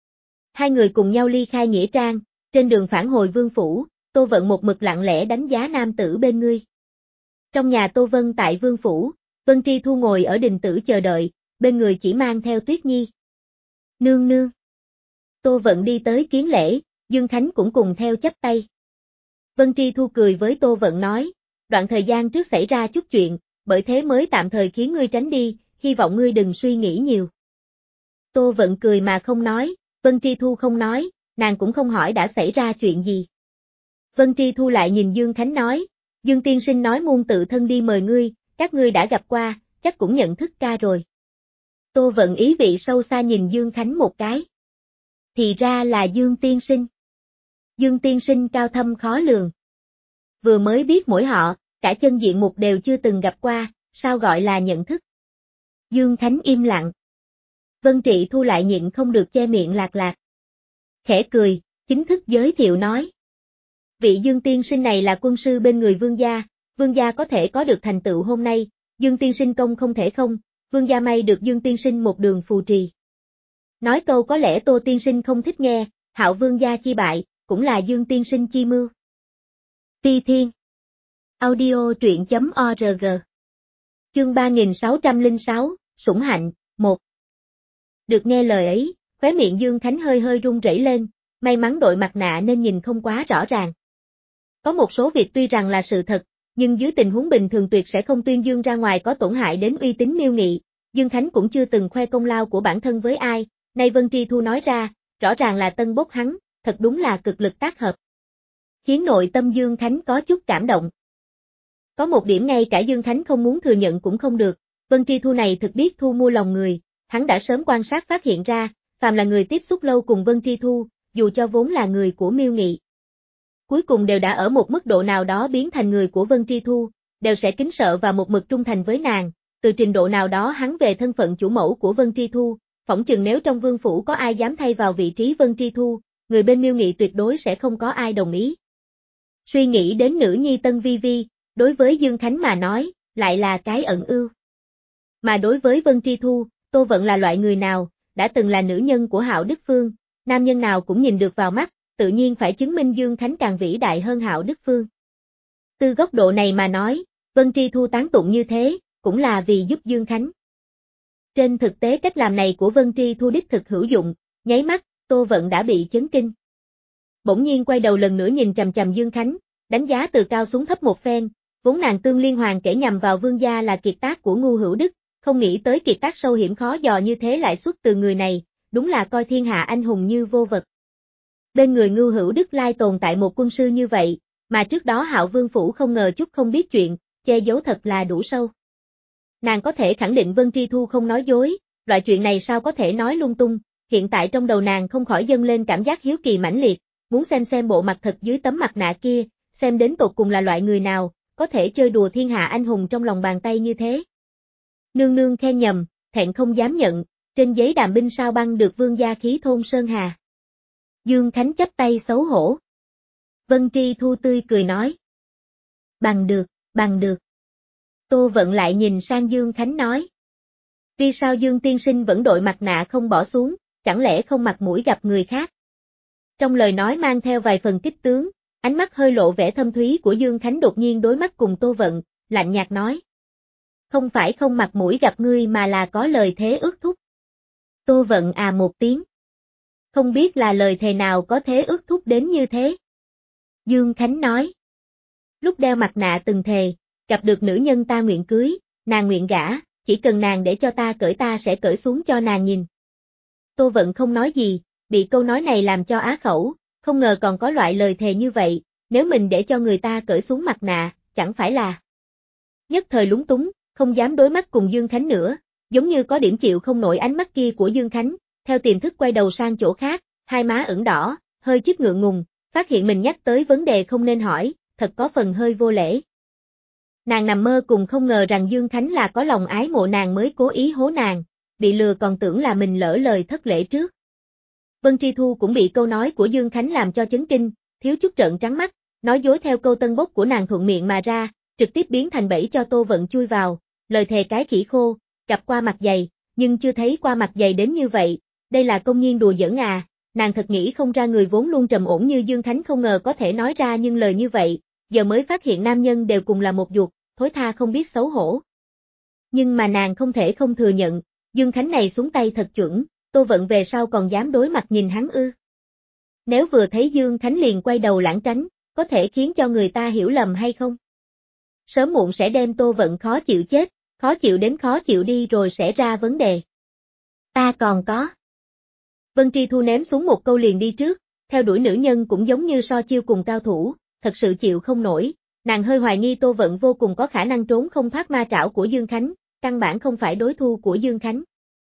Hai người cùng nhau ly khai nghĩa trang, trên đường phản hồi vương phủ, Tô Vận một mực lặng lẽ đánh giá nam tử bên ngươi. Trong nhà Tô Vân tại vương phủ, Vân Tri Thu ngồi ở đình tử chờ đợi, bên người chỉ mang theo Tuyết Nhi. Nương nương. Tô Vận đi tới kiến lễ, Dương Khánh cũng cùng theo chắp tay. Vân Tri Thu cười với Tô Vận nói, đoạn thời gian trước xảy ra chút chuyện, bởi thế mới tạm thời khiến ngươi tránh đi, hy vọng ngươi đừng suy nghĩ nhiều. Tô Vận cười mà không nói, Vân Tri Thu không nói, nàng cũng không hỏi đã xảy ra chuyện gì. Vân Tri Thu lại nhìn Dương Khánh nói, Dương tiên sinh nói muôn tự thân đi mời ngươi, các ngươi đã gặp qua, chắc cũng nhận thức ca rồi. Tô Vận ý vị sâu xa nhìn Dương Khánh một cái. Thì ra là Dương tiên sinh. Dương tiên sinh cao thâm khó lường. Vừa mới biết mỗi họ, cả chân diện mục đều chưa từng gặp qua, sao gọi là nhận thức. Dương Khánh im lặng. Vân Trị Thu lại nhịn không được che miệng lạc lạc. Khẽ cười, chính thức giới thiệu nói. Vị Dương tiên sinh này là quân sư bên người vương gia, vương gia có thể có được thành tựu hôm nay, Dương tiên sinh công không thể không, vương gia may được Dương tiên sinh một đường phù trì. Nói câu có lẽ Tô tiên sinh không thích nghe, Hạo vương gia chi bại, cũng là Dương tiên sinh chi mưu. Phi Thiên. Audio truyện chấm org. Chương ba nghìn sáu trăm lẻ sáu, Sủng Hạnh, một. Được nghe lời ấy, khóe miệng Dương Khánh hơi hơi run rẩy lên, may mắn đội mặt nạ nên nhìn không quá rõ ràng. Có một số việc tuy rằng là sự thật, nhưng dưới tình huống bình thường tuyệt sẽ không tuyên dương ra ngoài có tổn hại đến uy tín Miêu Nghị, Dương Khánh cũng chưa từng khoe công lao của bản thân với ai, nay Vân Tri Thu nói ra, rõ ràng là tân bốc hắn, thật đúng là cực lực tác hợp. Khiến nội tâm Dương Khánh có chút cảm động. Có một điểm ngay cả Dương Khánh không muốn thừa nhận cũng không được, Vân Tri Thu này thực biết thu mua lòng người, hắn đã sớm quan sát phát hiện ra, phàm là người tiếp xúc lâu cùng Vân Tri Thu, dù cho vốn là người của Miêu Nghị, cuối cùng đều đã ở một mức độ nào đó biến thành người của Vân Tri Thu, đều sẽ kính sợ và một mực trung thành với nàng, từ trình độ nào đó hắn về thân phận chủ mẫu của Vân Tri Thu, phỏng chừng nếu trong vương phủ có ai dám thay vào vị trí Vân Tri Thu, người bên Miêu Nghị tuyệt đối sẽ không có ai đồng ý. Suy nghĩ đến nữ nhi Tân Vi Vi, đối với Dương Khánh mà nói, lại là cái ẩn ưu. Mà đối với Vân Tri Thu, Tô Vận là loại người nào, đã từng là nữ nhân của Hạo Đức Phương, nam nhân nào cũng nhìn được vào mắt, tự nhiên phải chứng minh Dương Khánh càng vĩ đại hơn Hạo Đức Phương. Từ góc độ này mà nói, Vân Tri Thu tán tụng như thế, cũng là vì giúp Dương Khánh. Trên thực tế cách làm này của Vân Tri Thu đích thực hữu dụng, nháy mắt, Tô Vận đã bị chấn kinh. Bỗng nhiên quay đầu lần nữa nhìn chằm chằm Dương Khánh, đánh giá từ cao xuống thấp một phen, vốn nàng tương liên hoàng kể nhằm vào vương gia là kiệt tác của Ngu Hữu Đức, không nghĩ tới kiệt tác sâu hiểm khó dò như thế lại xuất từ người này, đúng là coi thiên hạ anh hùng như vô vật. Bên người Ngu Hữu Đức lai tồn tại một quân sư như vậy, mà trước đó Hạo Vương phủ không ngờ chút không biết chuyện, che giấu thật là đủ sâu. Nàng có thể khẳng định Vân Tri Thu không nói dối, loại chuyện này sao có thể nói lung tung, hiện tại trong đầu nàng không khỏi dâng lên cảm giác hiếu kỳ mãnh liệt, muốn xem xem bộ mặt thật dưới tấm mặt nạ kia, xem đến tột cùng là loại người nào, có thể chơi đùa thiên hạ anh hùng trong lòng bàn tay như thế. Nương nương khen nhầm, thẹn không dám nhận, trên giấy đàm binh sao băng được vương gia khí thôn Sơn Hà. Dương Khánh chắp tay xấu hổ. Vân Tri Thu tươi cười nói. Bằng được, bằng được. Tô Vận lại nhìn sang Dương Khánh nói. Vì sao Dương tiên sinh vẫn đội mặt nạ không bỏ xuống, chẳng lẽ không mặt mũi gặp người khác? Trong lời nói mang theo vài phần kích tướng, ánh mắt hơi lộ vẻ thâm thúy của Dương Khánh đột nhiên đối mắt cùng Tô Vận, lạnh nhạt nói. Không phải không mặt mũi gặp ngươi mà là có lời thế ước thúc. Tô Vận à một tiếng. Không biết là lời thề nào có thế ước thúc đến như thế. Dương Khánh nói. Lúc đeo mặt nạ từng thề, gặp được nữ nhân ta nguyện cưới, nàng nguyện gả, chỉ cần nàng để cho ta cởi ta sẽ cởi xuống cho nàng nhìn. Tô Vận không nói gì, bị câu nói này làm cho á khẩu, không ngờ còn có loại lời thề như vậy, nếu mình để cho người ta cởi xuống mặt nạ, chẳng phải là. Nhất thời lúng túng, không dám đối mắt cùng Dương Khánh nữa, giống như có điểm chịu không nổi ánh mắt kia của Dương Khánh, theo tiềm thức quay đầu sang chỗ khác, hai má ửng đỏ, hơi chút ngượng ngùng, phát hiện mình nhắc tới vấn đề không nên hỏi, thật có phần hơi vô lễ. Nàng nằm mơ cùng không ngờ rằng Dương Khánh là có lòng ái mộ nàng mới cố ý hố nàng, bị lừa còn tưởng là mình lỡ lời thất lễ trước. Vân Tri Thu cũng bị câu nói của Dương Khánh làm cho chấn kinh, thiếu chút trợn trắng mắt, nói dối theo câu tân bốc của nàng thuận miệng mà ra, trực tiếp biến thành bẫy cho Tô Vận chui vào, lời thề cái khỉ khô, gặp qua mặt dày, nhưng chưa thấy qua mặt dày đến như vậy, đây là công nhiên đùa giỡn à, nàng thật nghĩ không ra người vốn luôn trầm ổn như Dương Khánh không ngờ có thể nói ra những lời như vậy, giờ mới phát hiện nam nhân đều cùng là một ruột, thối tha không biết xấu hổ. Nhưng mà nàng không thể không thừa nhận, Dương Khánh này xuống tay thật chuẩn, Tô Vận về sau còn dám đối mặt nhìn hắn ư. Nếu vừa thấy Dương Khánh liền quay đầu lãng tránh, có thể khiến cho người ta hiểu lầm hay không? Sớm muộn sẽ đem Tô Vận khó chịu chết, khó chịu đến khó chịu đi rồi sẽ ra vấn đề. Ta còn có. Vân Tri Thu ném xuống một câu liền đi trước, theo đuổi nữ nhân cũng giống như so chiêu cùng cao thủ, thật sự chịu không nổi, nàng hơi hoài nghi Tô Vận vô cùng có khả năng trốn không thoát ma trảo của Dương Khánh, căn bản không phải đối thủ của Dương Khánh.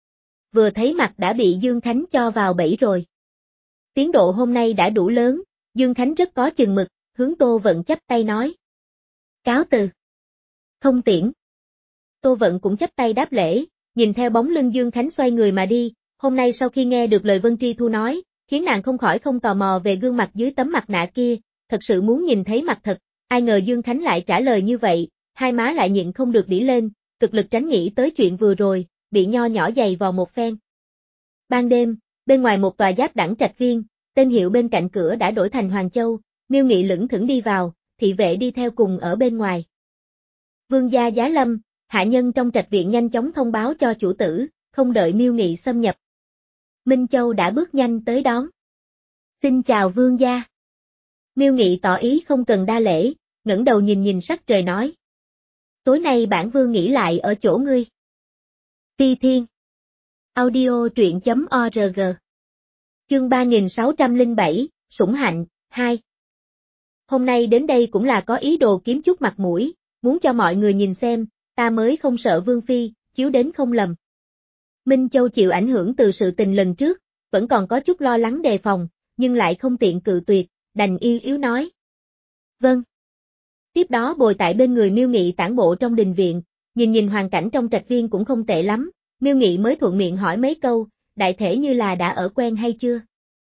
Vừa thấy mặt đã bị Dương Khánh cho vào bẫy rồi. Tiến độ hôm nay đã đủ lớn, Dương Khánh rất có chừng mực, hướng Tô Vận chắp tay nói. Cáo từ. Không tiễn. Tô Vận cũng chắp tay đáp lễ, nhìn theo bóng lưng Dương Khánh xoay người mà đi, hôm nay sau khi nghe được lời Vân Tri Thu nói, khiến nàng không khỏi không tò mò về gương mặt dưới tấm mặt nạ kia, thật sự muốn nhìn thấy mặt thật, ai ngờ Dương Khánh lại trả lời như vậy, hai má lại nhịn không được đỉ lên, cực lực tránh nghĩ tới chuyện vừa rồi, bị nho nhỏ giày vào một phen. Ban đêm, bên ngoài một tòa giáp đẳng trạch viên, tên hiệu bên cạnh cửa đã đổi thành Hoàng Châu, Miêu Nghị lững thững đi vào, thị vệ đi theo cùng ở bên ngoài. Vương gia giá lâm, hạ nhân trong trạch viện nhanh chóng thông báo cho chủ tử, không đợi Miêu Nghị xâm nhập. Minh Châu đã bước nhanh tới đón. Xin chào vương gia. Miêu Nghị tỏ ý không cần đa lễ, ngẩng đầu nhìn nhìn sắc trời nói. Tối nay bản vương nghỉ lại ở chỗ ngươi. Phi Thiên. Audio truyện chấm org. Chương ba nghìn sáu trăm lẻ bảy, Sủng Hạnh, hai. Hôm nay đến đây cũng là có ý đồ kiếm chút mặt mũi, muốn cho mọi người nhìn xem, ta mới không sợ Vương Phi, chiếu đến không lầm. Minh Châu chịu ảnh hưởng từ sự tình lần trước, vẫn còn có chút lo lắng đề phòng, nhưng lại không tiện cự tuyệt, đành yêu yếu nói. Vâng. Tiếp đó bồi tại bên người Miêu Nghị tản bộ trong đình viện, nhìn nhìn hoàn cảnh trong trạch viên cũng không tệ lắm, Miêu Nghị mới thuận miệng hỏi mấy câu, đại thể như là đã ở quen hay chưa.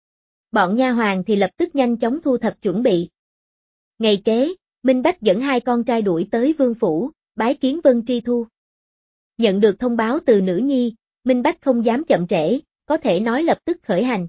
Bọn nha hoàn thì lập tức nhanh chóng thu thập chuẩn bị. Ngày kế, Minh Bách dẫn hai con trai đuổi tới vương phủ, bái kiến Vân Tri Thu. Nhận được thông báo từ nữ nhi, Minh Bách không dám chậm trễ, có thể nói lập tức khởi hành.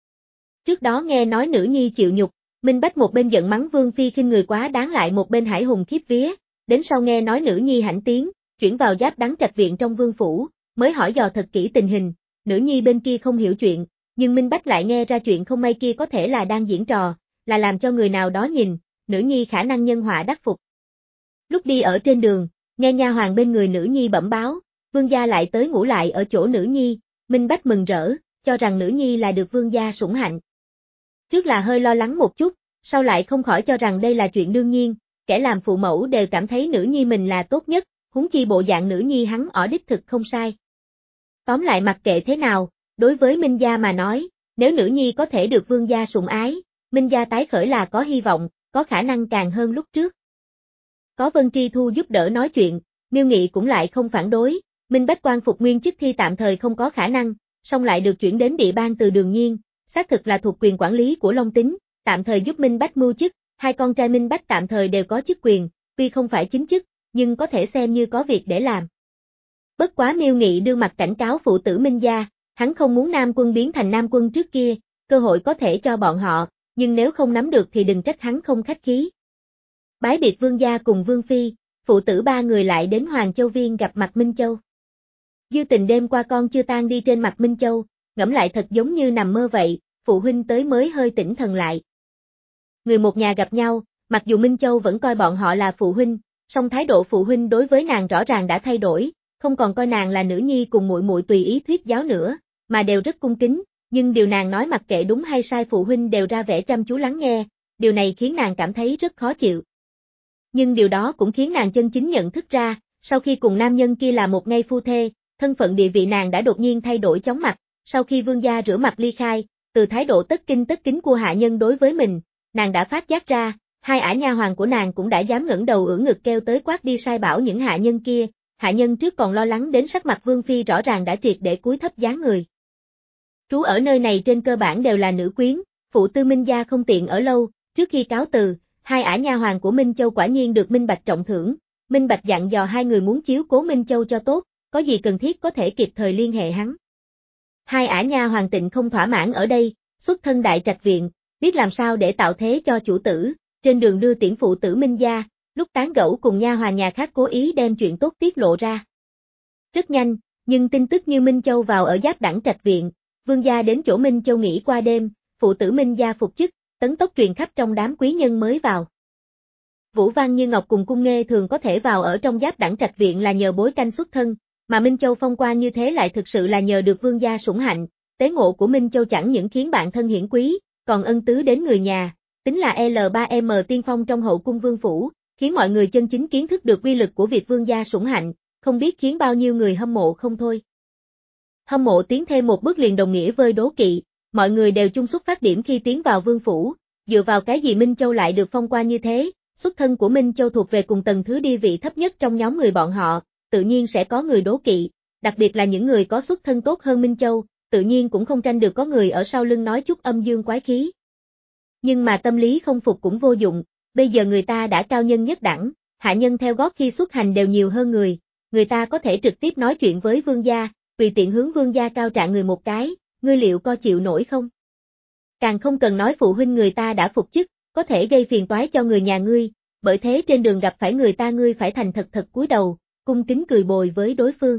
Trước đó nghe nói nữ nhi chịu nhục, Minh Bách một bên giận mắng Vương Phi khinh người quá đáng lại một bên hải hùng khiếp vía, đến sau nghe nói nữ nhi hãnh tiến, chuyển vào Giáp Đắn trạch viện trong vương phủ, mới hỏi dò thật kỹ tình hình, nữ nhi bên kia không hiểu chuyện, nhưng Minh Bách lại nghe ra chuyện không may kia có thể là đang diễn trò, là làm cho người nào đó nhìn, nữ nhi khả năng nhân họa đắc phục. Lúc đi ở trên đường, nghe nha hoàn bên người nữ nhi bẩm báo, vương gia lại tới ngủ lại ở chỗ nữ nhi, Minh Bách mừng rỡ, cho rằng nữ nhi là được vương gia sủng hạnh. Trước là hơi lo lắng một chút, sau lại không khỏi cho rằng đây là chuyện đương nhiên, kẻ làm phụ mẫu đều cảm thấy nữ nhi mình là tốt nhất, huống chi bộ dạng nữ nhi hắn ở đích thực không sai. Tóm lại mặc kệ thế nào, đối với Minh gia mà nói, nếu nữ nhi có thể được vương gia sủng ái, Minh gia tái khởi là có hy vọng, có khả năng càng hơn lúc trước. Có Vân Tri Thu giúp đỡ nói chuyện, Miêu Nghị cũng lại không phản đối, Minh Bách quan phục nguyên chức thi tạm thời không có khả năng, song lại được chuyển đến địa ban từ Đường Nhiên, xác thực là thuộc quyền quản lý của Long Tính, tạm thời giúp Minh Bách mưu chức, hai con trai Minh Bách tạm thời đều có chức quyền, tuy không phải chính chức, nhưng có thể xem như có việc để làm. Bất quá Miêu Nghị đưa mặt cảnh cáo phụ tử Minh gia, hắn không muốn Nam Quân biến thành Nam Quân trước kia, cơ hội có thể cho bọn họ, nhưng nếu không nắm được thì đừng trách hắn không khách khí. Bái biệt vương gia cùng Vương Phi, phụ tử ba người lại đến Hoàng Châu Viên gặp mặt Minh Châu. Dư Tình đêm qua con chưa tan đi trên mặt Minh Châu, ngẫm lại thật giống như nằm mơ vậy, phụ huynh tới mới hơi tỉnh thần lại. Người một nhà gặp nhau, mặc dù Minh Châu vẫn coi bọn họ là phụ huynh, song thái độ phụ huynh đối với nàng rõ ràng đã thay đổi, không còn coi nàng là nữ nhi cùng muội muội tùy ý thuyết giáo nữa, mà đều rất cung kính, nhưng điều nàng nói mặc kệ đúng hay sai phụ huynh đều ra vẻ chăm chú lắng nghe, điều này khiến nàng cảm thấy rất khó chịu. Nhưng điều đó cũng khiến nàng chân chính nhận thức ra, sau khi cùng nam nhân kia là một ngày phu thê, thân phận địa vị nàng đã đột nhiên thay đổi chóng mặt, sau khi vương gia rửa mặt ly khai, từ thái độ tất kinh tất kính của hạ nhân đối với mình, nàng đã phát giác ra, hai ả nha hoàn của nàng cũng đã dám ngẩng đầu ưỡn ngực kêu tới quát đi sai bảo những hạ nhân kia, hạ nhân trước còn lo lắng đến sắc mặt Vương Phi rõ ràng đã triệt để cúi thấp dáng người. Trú ở nơi này trên cơ bản đều là nữ quyến, phụ tư Minh gia không tiện ở lâu, trước khi cáo từ, hai ả nha hoàn của Minh Châu quả nhiên được Minh Bạch trọng thưởng, Minh Bạch dặn dò hai người muốn chiếu cố Minh Châu cho tốt, có gì cần thiết có thể kịp thời liên hệ hắn. Hai ả nha hoàn Tịnh không thỏa mãn ở đây, xuất thân đại trạch viện, biết làm sao để tạo thế cho chủ tử, trên đường đưa tiễn phụ tử Minh gia, lúc tán gẫu cùng nha hoàn nhà khác cố ý đem chuyện tốt tiết lộ ra. Rất nhanh, nhưng tin tức như Minh Châu vào ở Giáp Đẳng trạch viện, vương gia đến chỗ Minh Châu nghỉ qua đêm, phụ tử Minh gia phục chức, tấn tốc truyền khắp trong đám quý nhân mới vào. Vũ Văn Như Ngọc cùng Cung Nghê thường có thể vào ở trong Giáp Đẳng trạch viện là nhờ bối canh xuất thân, mà Minh Châu phong quang như thế lại thực sự là nhờ được vương gia sủng hạnh, tế ngộ của Minh Châu chẳng những khiến bạn thân hiển quý, còn ân tứ đến người nhà, tính là L ba M tiên phong trong hậu cung vương phủ, khiến mọi người chân chính kiến thức được uy lực của việc vương gia sủng hạnh, không biết khiến bao nhiêu người hâm mộ không thôi. Hâm mộ tiến thêm một bước liền đồng nghĩa với đố kỵ, mọi người đều chung xuất phát điểm khi tiến vào vương phủ, dựa vào cái gì Minh Châu lại được phong quang như thế, xuất thân của Minh Châu thuộc về cùng tầng thứ địa vị thấp nhất trong nhóm người bọn họ, tự nhiên sẽ có người đố kỵ, đặc biệt là những người có xuất thân tốt hơn Minh Châu, tự nhiên cũng không tranh được có người ở sau lưng nói chút âm dương quái khí. Nhưng mà tâm lý không phục cũng vô dụng, bây giờ người ta đã cao nhân nhất đẳng, hạ nhân theo gót khi xuất hành đều nhiều hơn người, người ta có thể trực tiếp nói chuyện với vương gia, tùy tiện hướng vương gia cao trạng người một cái, ngươi liệu co chịu nổi không? Càng không cần nói phụ huynh người ta đã phục chức, có thể gây phiền toái cho người nhà ngươi, bởi thế trên đường gặp phải người ta ngươi phải thành thật thật cúi đầu, cung kính cười bồi với đối phương.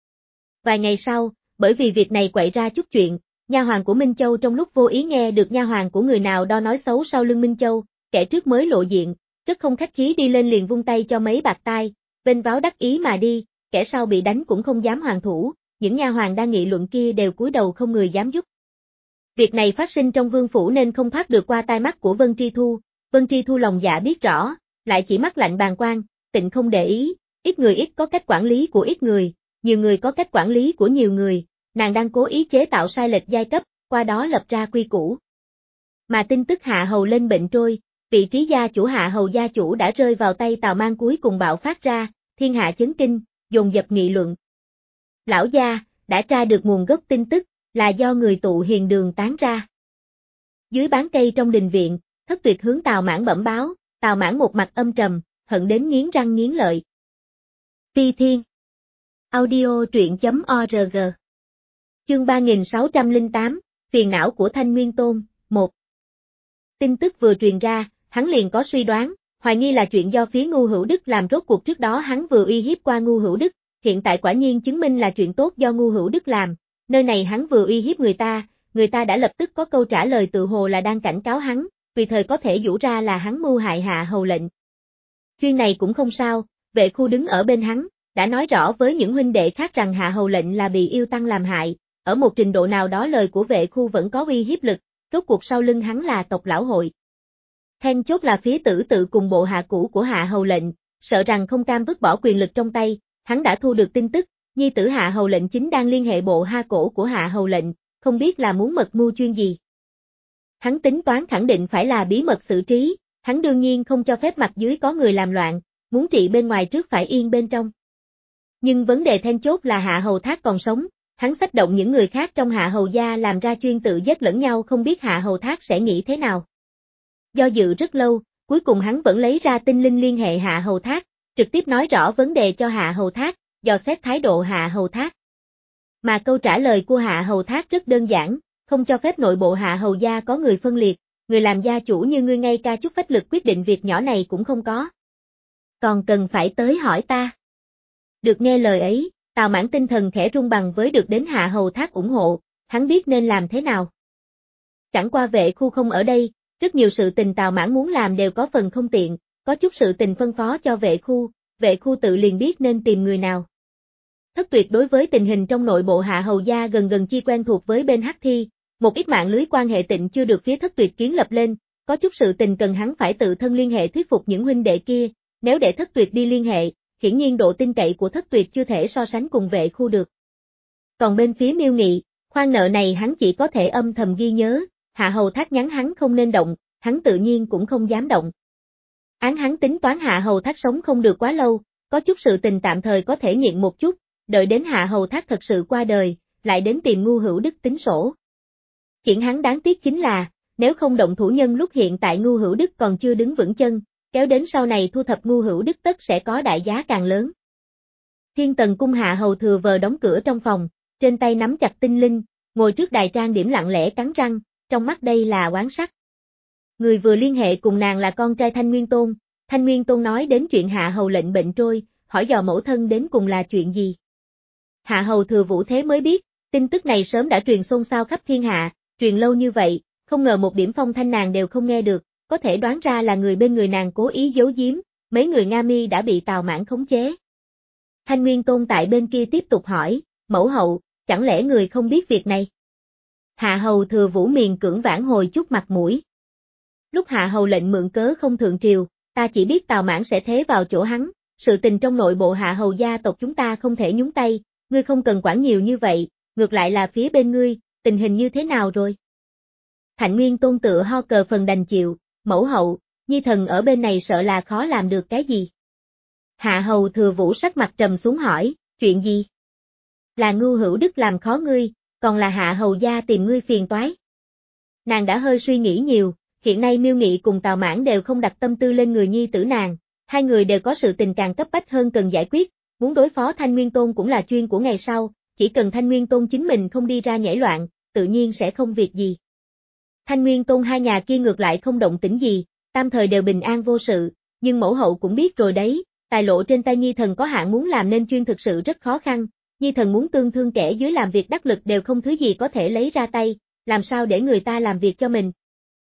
Vài ngày sau, bởi vì việc này quậy ra chút chuyện, nha hoàn của Minh Châu trong lúc vô ý nghe được nha hoàn của người nào đó nói xấu sau lưng Minh Châu, kẻ trước mới lộ diện, rất không khách khí đi lên liền vung tay cho mấy bạt tai, vênh váo đắc ý mà đi, kẻ sau bị đánh cũng không dám hoàn thủ, những nha hoàn đang nghị luận kia đều cúi đầu không người dám giúp. Việc này phát sinh trong vương phủ nên không thoát được qua tai mắt của Vân Tri Thu, Vân Tri Thu lòng dạ biết rõ, lại chỉ mắc lạnh bàng quan, tịnh không để ý, ít người ít có cách quản lý của ít người, nhiều người có cách quản lý của nhiều người, nàng đang cố ý chế tạo sai lệch giai cấp, qua đó lập ra quy củ. Mà tin tức Hạ Hầu lên bệnh trôi, vị trí gia chủ Hạ Hầu gia chủ đã rơi vào tay Tào Mang cuối cùng bạo phát ra, thiên hạ chấn kinh, dồn dập nghị luận. Lão gia, đã tra được nguồn gốc tin tức, là do người tụ hiền đường tán ra. Dưới bán cây trong đình viện, Thất Tuyệt hướng Tào Mãn bẩm báo, Tào Mãn một mặt âm trầm, hận đến nghiến răng nghiến lợi. Phi Thiên Audio truyện chấm org Chương ba nghìn sáu trăm lẻ tám, Phiền não của Thanh Nguyên Tôn, một. Tin tức vừa truyền ra, hắn liền có suy đoán, hoài nghi là chuyện do phía Ngu Hữu Đức làm, rốt cuộc trước đó hắn vừa uy hiếp qua Ngu Hữu Đức, hiện tại quả nhiên chứng minh là chuyện tốt do Ngu Hữu Đức làm, nơi này hắn vừa uy hiếp người ta, người ta đã lập tức có câu trả lời tự hồ là đang cảnh cáo hắn, tùy thời có thể dụ ra là hắn mưu hại Hạ Hầu lệnh. Chuyện này cũng không sao, Vệ Khu đứng ở bên hắn, đã nói rõ với những huynh đệ khác rằng Hạ Hầu lệnh là bị yêu tăng làm hại, ở một trình độ nào đó lời của Vệ Khu vẫn có uy hiếp lực, rốt cuộc sau lưng hắn là tộc lão hội. Then chốt là phía Tử Tự cùng bộ hạ cũ của Hạ Hầu lệnh, sợ rằng không cam vứt bỏ quyền lực trong tay, hắn đã thu được tin tức, nhi tử Hạ Hầu lệnh chính đang liên hệ bộ ha cổ của Hạ Hầu lệnh, không biết là muốn mật mưu chuyên gì. Hắn tính toán khẳng định phải là bí mật xử trí, hắn đương nhiên không cho phép mặt dưới có người làm loạn, muốn trị bên ngoài trước phải yên bên trong. Nhưng vấn đề then chốt là Hạ Hầu Thác còn sống, hắn xách động những người khác trong Hạ Hầu gia làm ra chuyên tự giết lẫn nhau, không biết Hạ Hầu Thác sẽ nghĩ thế nào. Do dự rất lâu, cuối cùng hắn vẫn lấy ra tinh linh liên hệ Hạ Hầu Thác, trực tiếp nói rõ vấn đề cho Hạ Hầu Thác, dò xét thái độ Hạ Hầu Thác. Mà câu trả lời của Hạ Hầu Thác rất đơn giản, không cho phép nội bộ Hạ Hầu gia có người phân liệt, người làm gia chủ như ngươi ngay cả chút phách lực quyết định việc nhỏ này cũng không có. Còn cần phải tới hỏi ta. Được nghe lời ấy, Tào Mãn tinh thần khẽ rung bằng với được đến Hạ Hầu Thác ủng hộ, hắn biết nên làm thế nào. Chẳng qua Vệ Khu không ở đây, rất nhiều sự tình Tào Mãn muốn làm đều có phần không tiện, có chút sự tình phân phó cho Vệ Khu, Vệ Khu tự liền biết nên tìm người nào. Thất Tuyệt đối với tình hình trong nội bộ Hạ Hầu gia gần gần chi quen thuộc với bên Hắc Thi, một ít mạng lưới quan hệ tịnh chưa được phía Thất Tuyệt kiến lập lên, có chút sự tình cần hắn phải tự thân liên hệ thuyết phục những huynh đệ kia, nếu để Thất Tuyệt đi liên hệ, hiển nhiên độ tin cậy của Thất Tuyệt chưa thể so sánh cùng Vệ Khu được. Còn bên phía Miêu Nghị, khoản nợ này hắn chỉ có thể âm thầm ghi nhớ, Hạ Hầu Thác nhắn hắn không nên động, hắn tự nhiên cũng không dám động. Án hắn tính toán Hạ Hầu Thác sống không được quá lâu, có chút sự tình tạm thời có thể nhịn một chút, đợi đến Hạ Hầu Thác thật sự qua đời, lại đến tìm Ngu Hữu Đức tính sổ. Chuyện hắn đáng tiếc chính là, nếu không động thủ nhân lúc hiện tại Ngu Hữu Đức còn chưa đứng vững chân, kéo đến sau này thu thập Ngu Hữu Đức tất sẽ có đại giá càng lớn. Thiên Tần cung Hạ Hầu Thừa vờ đóng cửa trong phòng, trên tay nắm chặt tinh linh, ngồi trước đài trang điểm lặng lẽ cắn răng, trong mắt đây là oán sắc. Người vừa liên hệ cùng nàng là con trai Thanh Nguyên Tôn, Thanh Nguyên Tôn nói đến chuyện Hạ Hầu lệnh bệnh trôi, hỏi dò mẫu thân đến cùng là chuyện gì. Hạ Hầu Thừa Vũ thế mới biết, tin tức này sớm đã truyền xôn xao khắp thiên hạ, truyền lâu như vậy, không ngờ một điểm phong thanh nàng đều không nghe được, có thể đoán ra là người bên người nàng cố ý giấu giếm, mấy người Nga Mi đã bị Tào Mãn khống chế. Thanh Nguyên Tôn tại bên kia tiếp tục hỏi, mẫu hậu, chẳng lẽ người không biết việc này? Hạ Hầu Thừa Vũ miền cưỡng vãn hồi chút mặt mũi. Lúc Hạ Hầu lệnh mượn cớ không thượng triều, ta chỉ biết Tào Mãn sẽ thế vào chỗ hắn, sự tình trong nội bộ Hạ Hầu gia tộc chúng ta không thể nhúng tay, ngươi không cần quản nhiều như vậy, ngược lại là phía bên ngươi, tình hình như thế nào rồi? Thanh Nguyên Tôn tựa ho cờ phần đành chịu, mẫu hậu, nhi thần ở bên này sợ là khó làm được cái gì. Hạ Hầu Thừa Vũ sắc mặt trầm xuống hỏi, chuyện gì? Là Ngu Hữu Đức làm khó ngươi, còn là Hạ Hầu gia tìm ngươi phiền toái. Nàng đã hơi suy nghĩ nhiều, hiện nay Miêu Nghị cùng Tào Mãn đều không đặt tâm tư lên người nhi tử nàng, hai người đều có sự tình càng cấp bách hơn cần giải quyết, muốn đối phó Thanh Nguyên Tôn cũng là chuyên của ngày sau, chỉ cần Thanh Nguyên Tôn chính mình không đi ra nhảy loạn, tự nhiên sẽ không việc gì. Thanh Nguyên Tôn hai nhà kia ngược lại không động tĩnh gì, tam thời đều bình an vô sự, nhưng mẫu hậu cũng biết rồi đấy, tài lộ trên tay nhi thần có hạn, muốn làm nên chuyên thực sự rất khó khăn, nhi thần muốn tương thương kẻ dưới làm việc đắc lực đều không thứ gì có thể lấy ra tay, làm sao để người ta làm việc cho mình.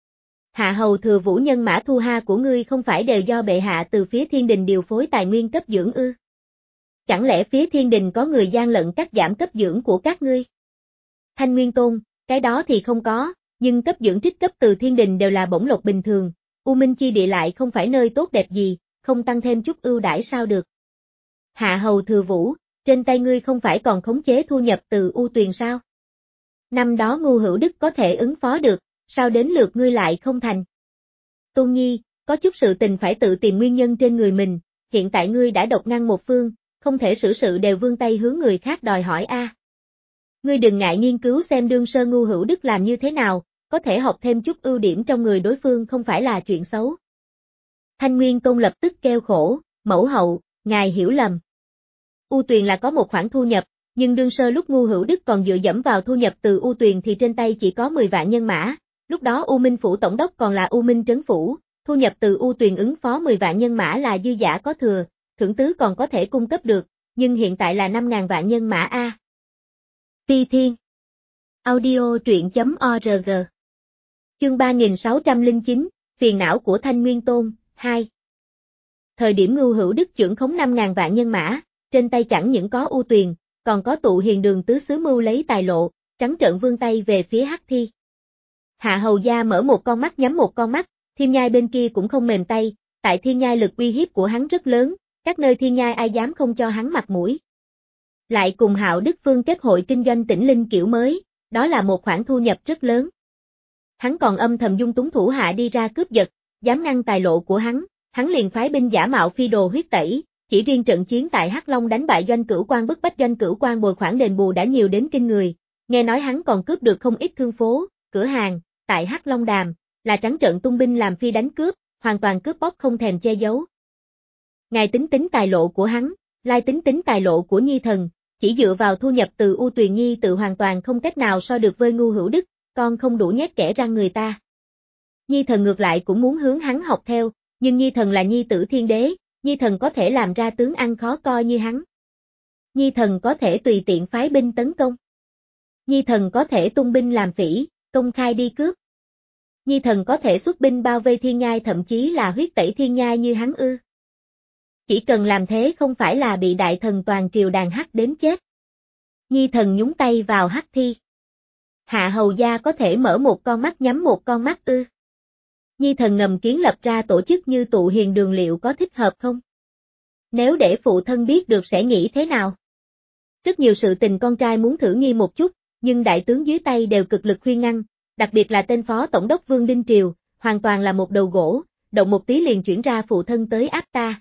Hạ Hầu Thừa Vũ nhân mã thu ha của ngươi không phải đều do bệ hạ từ phía thiên đình điều phối tài nguyên cấp dưỡng ư? Chẳng lẽ phía thiên đình có người gian lận cắt giảm cấp dưỡng của các ngươi? Thanh Nguyên Tôn, cái đó thì không có, nhưng cấp dưỡng trích cấp từ thiên đình đều là bổng lộc bình thường, U Minh chi địa lại không phải nơi tốt đẹp gì, không tăng thêm chút ưu đãi sao được. Hạ hầu thừa vũ, trên tay ngươi không phải còn khống chế thu nhập từ U Tuyền sao? Năm đó Ngưu Hữu Đức có thể ứng phó được, sao đến lượt ngươi lại không thành? Tôn Nhi, có chút sự tình phải tự tìm nguyên nhân trên người mình, hiện tại ngươi đã độc ngăn một phương, không thể xử sự đều vươn tay hướng người khác đòi hỏi a. À. Ngươi đừng ngại nghiên cứu xem đương sơ Ngưu Hữu Đức làm như thế nào, có thể học thêm chút ưu điểm trong người đối phương không phải là chuyện xấu. Thanh Nguyên Tôn lập tức kêu khổ, mẫu hậu, ngài hiểu lầm. U Tuyền là có một khoản thu nhập, nhưng đương sơ lúc Ngưu Hữu Đức còn dựa dẫm vào thu nhập từ U Tuyền thì trên tay chỉ có mười vạn nhân mã, lúc đó U Minh Phủ Tổng đốc còn là U Minh Trấn Phủ, thu nhập từ U Tuyền ứng phó mười vạn nhân mã là dư giả có thừa, thưởng tứ còn có thể cung cấp được, nhưng hiện tại là năm ngàn vạn nhân mã a. Phi Thiên Audio truyện.org Chương ba nghìn sáu trăm lẻ chín, Phiền não của Thanh Nguyên Tôn, hai. Thời điểm Ngưu Hữu Đức trưởng khống năm ngàn vạn nhân mã, trên tay chẳng những có U Tuyền, còn có tụ hiền đường tứ xứ mưu lấy tài lộ, trắng trợn vươn tay về phía Hắc Thi. Hạ hầu gia mở một con mắt nhắm một con mắt, Thiên Nhai bên kia cũng không mềm tay, tại Thiên Nhai lực uy hiếp của hắn rất lớn, các nơi Thiên Nhai ai dám không cho hắn mặt mũi. Lại cùng Hạo Đức Phương kết hội kinh doanh tỉnh linh kiểu mới, đó là một khoản thu nhập rất lớn. Hắn còn âm thầm dung túng thủ hạ đi ra cướp giật, dám ngăn tài lộ của hắn, hắn liền phái binh giả mạo phi đồ huyết tẩy, chỉ riêng trận chiến tại Hắc Long đánh bại Doanh Cửu Quan bức bách Doanh Cửu Quan bồi khoản đền bù đã nhiều đến kinh người, nghe nói hắn còn cướp được không ít thương phố, cửa hàng, tại Hắc Long Đàm, là trắng trợn tung binh làm phi đánh cướp, hoàn toàn cướp bóc không thèm che giấu. Ngài tính tính tài lộ của hắn, lai tính tính tài lộ của Nhi Thần, chỉ dựa vào thu nhập từ U Tuyền Nhi tự hoàn toàn không cách nào so được với Ngưu Hữu Đức, con không đủ nhét kẽ răng người ta. Nhi Thần ngược lại cũng muốn hướng hắn học theo, nhưng Nhi Thần là Nhi tử thiên đế, Nhi Thần có thể làm ra tướng ăn khó coi như hắn. Nhi Thần có thể tùy tiện phái binh tấn công. Nhi Thần có thể tung binh làm phỉ, công khai đi cướp. Nhi Thần có thể xuất binh bao vây Thiên Nhai thậm chí là huyết tẩy Thiên Nhai như hắn ư. Chỉ cần làm thế không phải là bị đại thần toàn triều đàn hắc đến chết. Nhi Thần nhúng tay vào Hắc Thi. Hạ hầu gia có thể mở một con mắt nhắm một con mắt ư. Nhi Thần ngầm kiến lập ra tổ chức như tụ hiền đường liệu có thích hợp không? Nếu để phụ thân biết được sẽ nghĩ thế nào? Rất nhiều sự tình con trai muốn thử nghi một chút, nhưng đại tướng dưới tay đều cực lực khuyên ngăn, đặc biệt là tên phó tổng đốc Vương Đinh Triều, hoàn toàn là một đầu gỗ, động một tí liền chuyển ra phụ thân tới áp ta.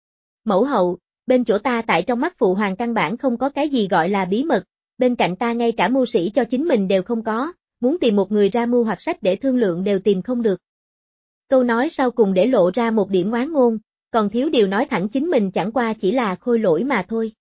Mẫu hậu, bên chỗ ta tại trong mắt phụ hoàng căn bản không có cái gì gọi là bí mật, bên cạnh ta ngay cả mưu sĩ cho chính mình đều không có, muốn tìm một người ra mưu hoặc sách để thương lượng đều tìm không được. Câu nói sau cùng để lộ ra một điểm oán ngôn, còn thiếu điều nói thẳng chính mình chẳng qua chỉ là khôi lỗi mà thôi.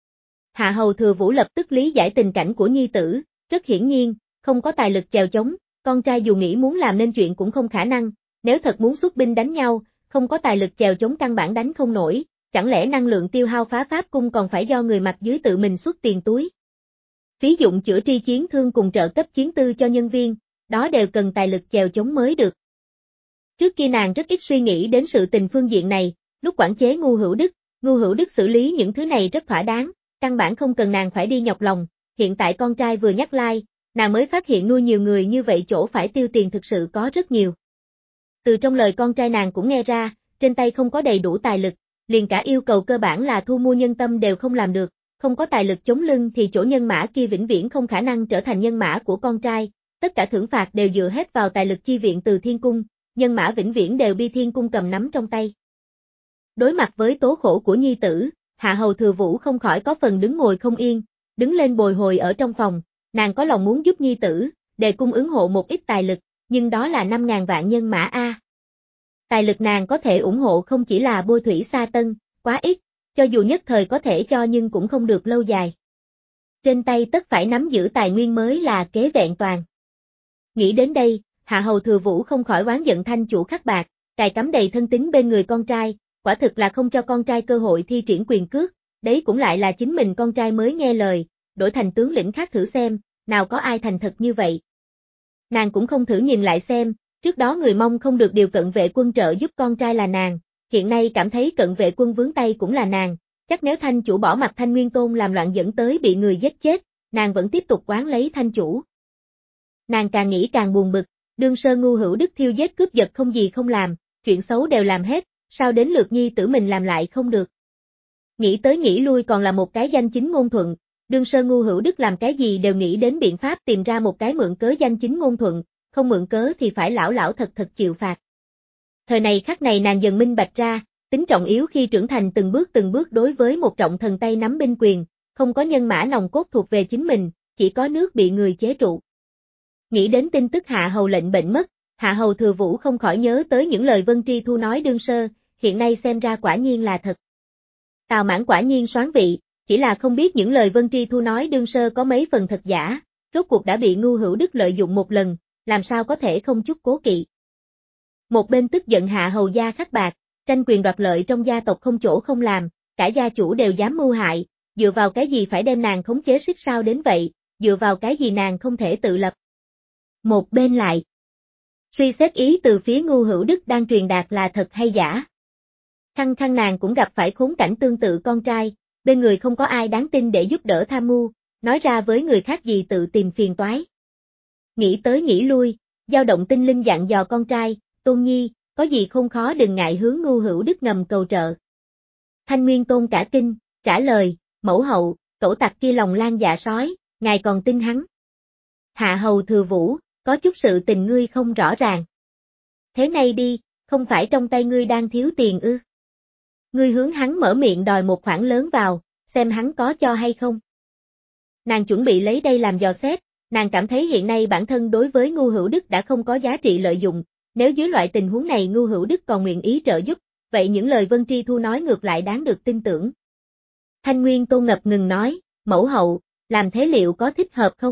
Hạ hầu thừa vũ lập tức lý giải tình cảnh của nhi tử, rất hiển nhiên, không có tài lực chèo chống, con trai dù nghĩ muốn làm nên chuyện cũng không khả năng, nếu thật muốn xuất binh đánh nhau, không có tài lực chèo chống căn bản đánh không nổi, chẳng lẽ năng lượng tiêu hao phá pháp cung còn phải do người mặt dưới tự mình xuất tiền túi. Phí dụng chữa tri chiến thương cùng trợ cấp chiến tư cho nhân viên, đó đều cần tài lực chèo chống mới được. Trước kia nàng rất ít suy nghĩ đến sự tình phương diện này, lúc quản chế Ngưu Hữu Đức, Ngưu Hữu Đức xử lý những thứ này rất thỏa đáng, căn bản không cần nàng phải đi nhọc lòng, hiện tại con trai vừa nhắc lai, nàng mới phát hiện nuôi nhiều người như vậy chỗ phải tiêu tiền thực sự có rất nhiều. Từ trong lời con trai nàng cũng nghe ra, trên tay không có đầy đủ tài lực, liền cả yêu cầu cơ bản là thu mua nhân tâm đều không làm được, không có tài lực chống lưng thì chỗ nhân mã kia vĩnh viễn không khả năng trở thành nhân mã của con trai, tất cả thưởng phạt đều dựa hết vào tài lực chi viện từ thiên cung, nhân mã vĩnh viễn đều bị thiên cung cầm nắm trong tay. Đối mặt với tố khổ của nhi tử, Hạ hầu thừa vũ không khỏi có phần đứng ngồi không yên, đứng lên bồi hồi ở trong phòng, nàng có lòng muốn giúp nhi tử, để cung ứng hộ một ít tài lực, nhưng đó là năm ngàn vạn nhân mã A. Tài lực nàng có thể ủng hộ không chỉ là bôi thủy sa tân, quá ít, cho dù nhất thời có thể cho nhưng cũng không được lâu dài. Trên tay tất phải nắm giữ tài nguyên mới là kế vẹn toàn. Nghĩ đến đây, Hạ hầu thừa vũ không khỏi oán giận thanh chủ khắc bạc, cài cắm đầy thân tín bên người con trai, quả thực là không cho con trai cơ hội thi triển quyền cước, đấy cũng lại là chính mình con trai mới nghe lời, đổi thành tướng lĩnh khác thử xem, nào có ai thành thật như vậy. Nàng cũng không thử nhìn lại xem, trước đó người Mông không được điều cận vệ quân trợ giúp con trai là nàng, hiện nay cảm thấy cận vệ quân vướng tay cũng là nàng, chắc nếu thanh chủ bỏ mặt Thanh Nguyên Tôn làm loạn dẫn tới bị người giết chết, nàng vẫn tiếp tục quán lấy thanh chủ. Nàng càng nghĩ càng buồn bực, đương sơ Ngưu Hữu Đức thiêu giết cướp giật không gì không làm, chuyện xấu đều làm hết, sao đến lượt nhi tử mình làm lại không được. Nghĩ tới nghĩ lui còn là một cái danh chính ngôn thuận, đương sơ ngu hữu đức làm cái gì đều nghĩ đến biện pháp tìm ra một cái mượn cớ danh chính ngôn thuận, không mượn cớ thì phải lão lão thật thật chịu phạt. Thời này khắc này nàng dần minh bạch ra, tính trọng yếu khi trưởng thành từng bước từng bước đối với một trọng thần tay nắm binh quyền, không có nhân mã nòng cốt thuộc về chính mình, chỉ có nước bị người chế trụ. Nghĩ đến tin tức Hạ Hầu lệnh bệnh mất, Hạ Hầu Thừa Vũ không khỏi nhớ tới những lời Vân Tri Thu nói đương sơ, hiện nay xem ra quả nhiên là thật. Tào Mãn quả nhiên soán vị, chỉ là không biết những lời Vân Tri Thu nói đương sơ có mấy phần thật giả, rốt cuộc đã bị Ngu Hữu Đức lợi dụng một lần, làm sao có thể không chút cố kỵ. Một bên tức giận Hạ Hầu gia khắc bạc, tranh quyền đoạt lợi trong gia tộc không chỗ không làm, cả gia chủ đều dám mưu hại, dựa vào cái gì phải đem nàng khống chế xích sao đến vậy, dựa vào cái gì nàng không thể tự lập. Một bên lại suy xét ý từ phía Ngu Hữu Đức đang truyền đạt là thật hay giả. Khăng khăng nàng cũng gặp phải khốn cảnh tương tự con trai, bên người không có ai đáng tin để giúp đỡ tham mưu, nói ra với người khác gì tự tìm phiền toái. Nghĩ tới nghĩ lui, dao động tinh linh dặn dò con trai, Tôn Nhi, có gì không khó đừng ngại hướng Ngu Hữu Đức ngầm cầu trợ. Thanh Nguyên Tôn cả kinh, trả lời, mẫu hậu, cẩu tặc kia lòng lan dạ sói, ngài còn tin hắn. Hạ Hầu Thừa Vũ, có chút sự tình ngươi không rõ ràng. Thế này đi, không phải trong tay ngươi đang thiếu tiền ư? Ngươi hướng hắn mở miệng đòi một khoản lớn vào, xem hắn có cho hay không. Nàng chuẩn bị lấy đây làm dò xét, nàng cảm thấy hiện nay bản thân đối với Ngu Hữu Đức đã không có giá trị lợi dụng, nếu dưới loại tình huống này Ngu Hữu Đức còn nguyện ý trợ giúp, vậy những lời Vân Tri Thu nói ngược lại đáng được tin tưởng. Thanh Nguyên Tôn ngập ngừng nói, mẫu hậu, làm thế liệu có thích hợp không?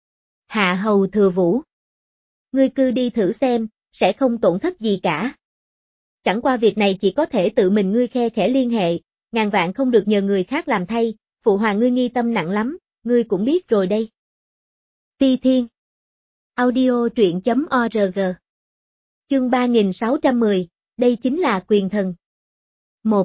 Hạ Hầu Thừa Vũ, ngươi cứ đi thử xem, sẽ không tổn thất gì cả. Chẳng qua việc này chỉ có thể tự mình ngươi khe khẽ liên hệ, ngàn vạn không được nhờ người khác làm thay, phụ hoàng ngươi nghi tâm nặng lắm, ngươi cũng biết rồi đây. Ti Thiên Audio truyện chấm org Chương ba nghìn sáu trăm mười, đây chính là quyền thần. một.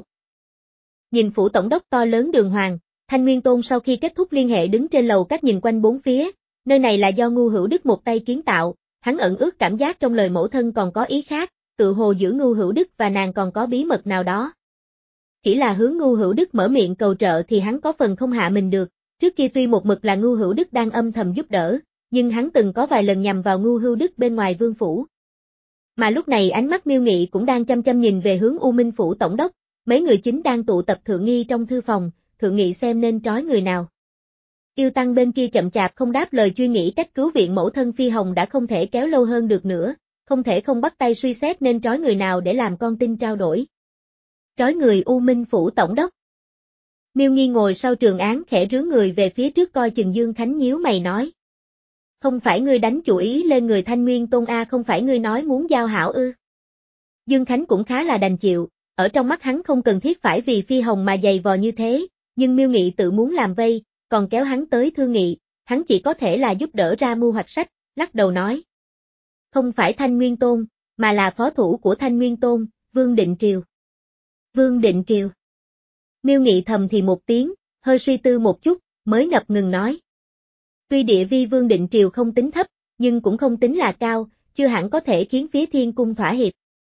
Nhìn phủ tổng đốc to lớn đường hoàng, Thanh Nguyên Tôn sau khi kết thúc liên hệ đứng trên lầu các nhìn quanh bốn phía, nơi này là do Ngu Hữu Đức một tay kiến tạo, hắn ẩn ước cảm giác trong lời mẫu thân còn có ý khác, tự hồ giữa Ngu Hữu Đức và nàng còn có bí mật nào đó. Chỉ là hướng Ngu Hữu Đức mở miệng cầu trợ thì hắn có phần không hạ mình được, trước kia tuy một mực là Ngu Hữu Đức đang âm thầm giúp đỡ, nhưng hắn từng có vài lần nhằm vào Ngu Hữu Đức bên ngoài vương phủ. Mà lúc này ánh mắt Miêu Nghị cũng đang chăm chăm nhìn về hướng U Minh phủ tổng đốc, mấy người chính đang tụ tập thượng nghi trong thư phòng, thượng nghị xem nên trói người nào. Yêu Tăng bên kia chậm chạp không đáp lời chuyên nghĩ cách cứu viện mẫu thân Phi Hồng đã không thể kéo lâu hơn được nữa, không thể không bắt tay suy xét nên trói người nào để làm con tin trao đổi. Trói người U Minh phủ tổng đốc. Miêu Nghi ngồi sau trường án khẽ rướn người về phía trước coi chừng Dương Khánh nhíu mày nói. Không phải ngươi đánh chủ ý lên người Thanh Nguyên Tôn A, không phải ngươi nói muốn giao hảo ư? Dương Khánh cũng khá là đành chịu, ở trong mắt hắn không cần thiết phải vì Phi Hồng mà dày vò như thế, nhưng Miêu Nghị tự muốn làm vây, còn kéo hắn tới thương nghị, hắn chỉ có thể là giúp đỡ ra mưu hoạch sách, lắc đầu nói. Không phải Thanh Nguyên Tôn, mà là phó thủ của Thanh Nguyên Tôn, Vương Định Triều. Vương Định Triều. Miêu Nghị thầm thì một tiếng, hơi suy tư một chút, mới ngập ngừng nói. Tuy địa vi Vương Định Triều không tính thấp, nhưng cũng không tính là cao, chưa hẳn có thể khiến phía Thiên Cung thỏa hiệp.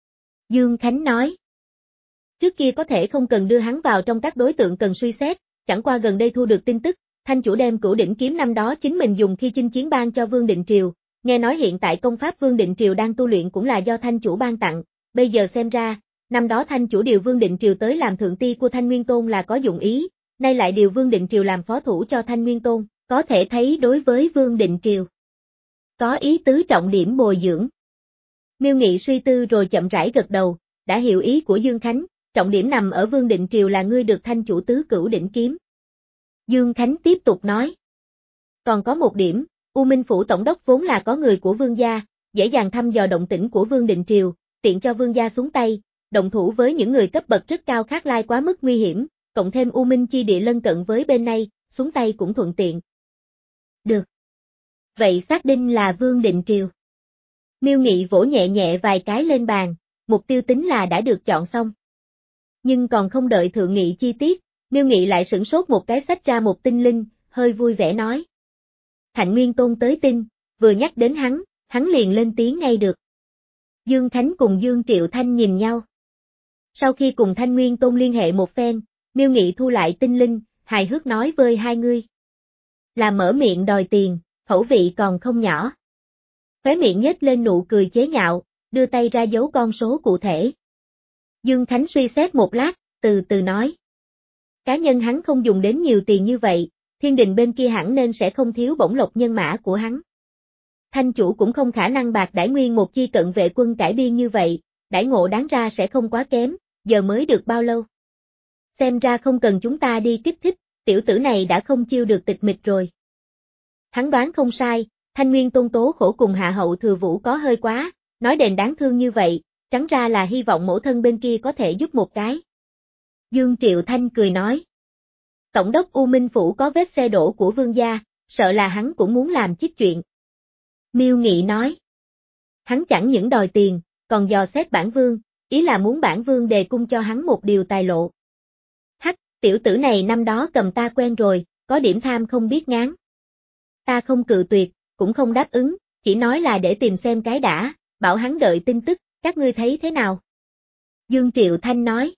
Dương Khánh nói. Trước kia có thể không cần đưa hắn vào trong các đối tượng cần suy xét, chẳng qua gần đây thu được tin tức, Thanh chủ đem Cửu Đỉnh kiếm năm đó chính mình dùng khi chinh chiến ban cho Vương Định Triều, nghe nói hiện tại công pháp Vương Định Triều đang tu luyện cũng là do Thanh chủ ban tặng, bây giờ xem ra, năm đó Thanh chủ điều Vương Định Triều tới làm thượng ti của Thanh Nguyên Tôn là có dụng ý, nay lại điều Vương Định Triều làm phó thủ cho Thanh Nguyên Tôn, có thể thấy đối với Vương Định Triều có ý tứ trọng điểm bồi dưỡng. Miêu Nghị suy tư rồi chậm rãi gật đầu, đã hiểu ý của Dương Khánh, trọng điểm nằm ở Vương Định Triều là ngươi được Thanh chủ tứ Cửu Đỉnh kiếm. Dương Khánh tiếp tục nói. Còn có một điểm, U Minh phủ tổng đốc vốn là có người của Vương gia, dễ dàng thăm dò động tĩnh của Vương Định Triều, tiện cho Vương gia xuống tay, động thủ với những người cấp bậc rất cao khác lai quá mức nguy hiểm, cộng thêm U Minh chi địa lân cận với bên này, xuống tay cũng thuận tiện. Được. Vậy xác định là Vương Định Triều. Miêu Nghị vỗ nhẹ nhẹ vài cái lên bàn, mục tiêu tính là đã được chọn xong. Nhưng còn không đợi thượng nghị chi tiết, Miêu Nghị lại sửng sốt một cái xách ra một tinh linh, hơi vui vẻ nói. Thạnh Nguyên Tôn tới tin, vừa nhắc đến hắn, hắn liền lên tiếng ngay được. Dương Khánh cùng Dương Triệu Thanh nhìn nhau. Sau khi cùng Thanh Nguyên Tôn liên hệ một phen, Miêu Nghị thu lại tinh linh, hài hước nói với hai người. Là mở miệng đòi tiền, khẩu vị còn không nhỏ. Khóe miệng nhếch lên nụ cười chế nhạo, đưa tay ra dấu con số cụ thể. Dương Khánh suy xét một lát, từ từ nói. Cá nhân hắn không dùng đến nhiều tiền như vậy, thiên đình bên kia hẳn nên sẽ không thiếu bổng lộc nhân mã của hắn. Thanh chủ cũng không khả năng bạc đãi nguyên một chi cận vệ quân cải biên như vậy, đãi ngộ đáng ra sẽ không quá kém, giờ mới được bao lâu. Xem ra không cần chúng ta đi kích thích, tiểu tử này đã không chiêu được tịch mịch rồi. Hắn đoán không sai, Thanh Nguyên Tôn tố khổ cùng Hạ Hậu Thừa Vũ có hơi quá, nói đền đáng thương như vậy, trắng ra là hy vọng mẫu thân bên kia có thể giúp một cái. Dương Triệu Thanh cười nói. Tổng đốc U Minh Phủ có vết xe đổ của vương gia, sợ là hắn cũng muốn làm chiếc chuyện. Miêu Nghị nói. Hắn chẳng những đòi tiền, còn dò xét bản vương, ý là muốn bản vương đề cung cho hắn một điều tài lộ. Hắc, tiểu tử này năm đó cầm ta quen rồi, có điểm tham không biết ngán. Ta không cự tuyệt, cũng không đáp ứng, chỉ nói là để tìm xem cái đã, bảo hắn đợi tin tức, các ngươi thấy thế nào? Dương Triệu Thanh nói.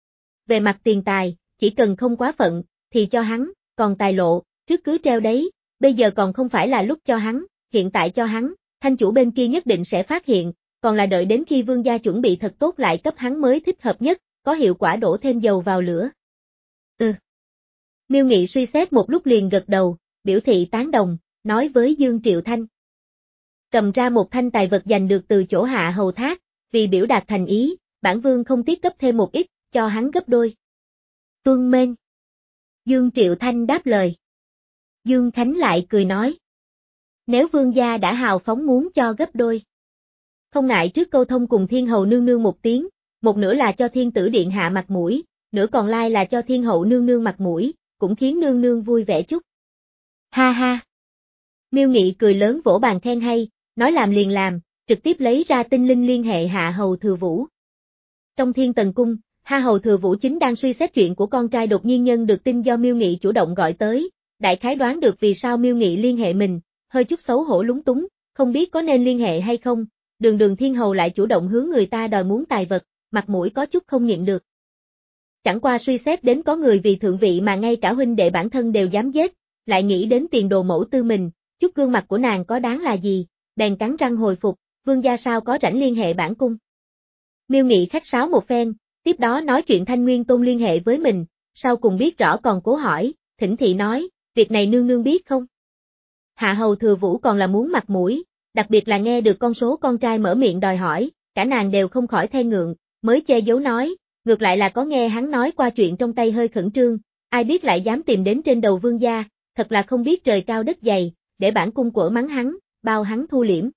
Về mặt tiền tài, chỉ cần không quá phận, thì cho hắn, còn tài lộ, trước cứ treo đấy, bây giờ còn không phải là lúc cho hắn, hiện tại cho hắn, thanh chủ bên kia nhất định sẽ phát hiện, còn là đợi đến khi vương gia chuẩn bị thật tốt lại cấp hắn mới thích hợp nhất, có hiệu quả đổ thêm dầu vào lửa. Ừ. Miêu Nghị suy xét một lúc liền gật đầu, biểu thị tán đồng, nói với Dương Triệu Thanh. Cầm ra một thanh tài vật giành được từ chỗ Hạ Hầu Thác, vì biểu đạt thành ý, bản vương không tiếc cấp thêm một ít, cho hắn gấp đôi. Tuân mên. Dương Triệu Thanh đáp lời. Dương Khánh lại cười nói. Nếu vương gia đã hào phóng muốn cho gấp đôi. Không ngại trước câu thông cùng thiên hầu nương nương một tiếng, một nửa là cho thiên tử điện hạ mặt mũi, nửa còn lai là cho thiên hậu nương nương mặt mũi, cũng khiến nương nương vui vẻ chút. Ha ha. Miêu Nghị cười lớn vỗ bàn khen hay, nói làm liền làm, trực tiếp lấy ra tinh linh liên hệ Hạ Hầu Thừa Vũ. Trong Thiên Tần Cung, Hạ Hầu Thừa Vũ chính đang suy xét chuyện của con trai đột nhiên nhân được tin do Miêu Nghị chủ động gọi tới, đại khái đoán được vì sao Miêu Nghị liên hệ mình, hơi chút xấu hổ lúng túng, không biết có nên liên hệ hay không, đường đường thiên hầu lại chủ động hướng người ta đòi muốn tài vật, mặt mũi có chút không nhịn được. Chẳng qua suy xét đến có người vì thượng vị mà ngay cả huynh đệ bản thân đều dám giết, lại nghĩ đến tiền đồ mẫu tư mình, chút gương mặt của nàng có đáng là gì, bèn cắn răng hồi phục, vương gia sao có rảnh liên hệ bản cung. Miêu Nghị khách sáo một phen, tiếp đó nói chuyện Thanh Nguyên Tôn liên hệ với mình, sau cùng biết rõ còn cố hỏi, thỉnh thị nói, việc này nương nương biết không? Hạ Hầu Thừa Vũ còn là muốn mặt mũi, đặc biệt là nghe được con số con trai mở miệng đòi hỏi, cả nàng đều không khỏi thay ngượng, mới che giấu nói, ngược lại là có nghe hắn nói qua chuyện trong tay hơi khẩn trương, ai biết lại dám tìm đến trên đầu vương gia, thật là không biết trời cao đất dày, để bản cung quở mắng hắn, bao hắn thu liễm.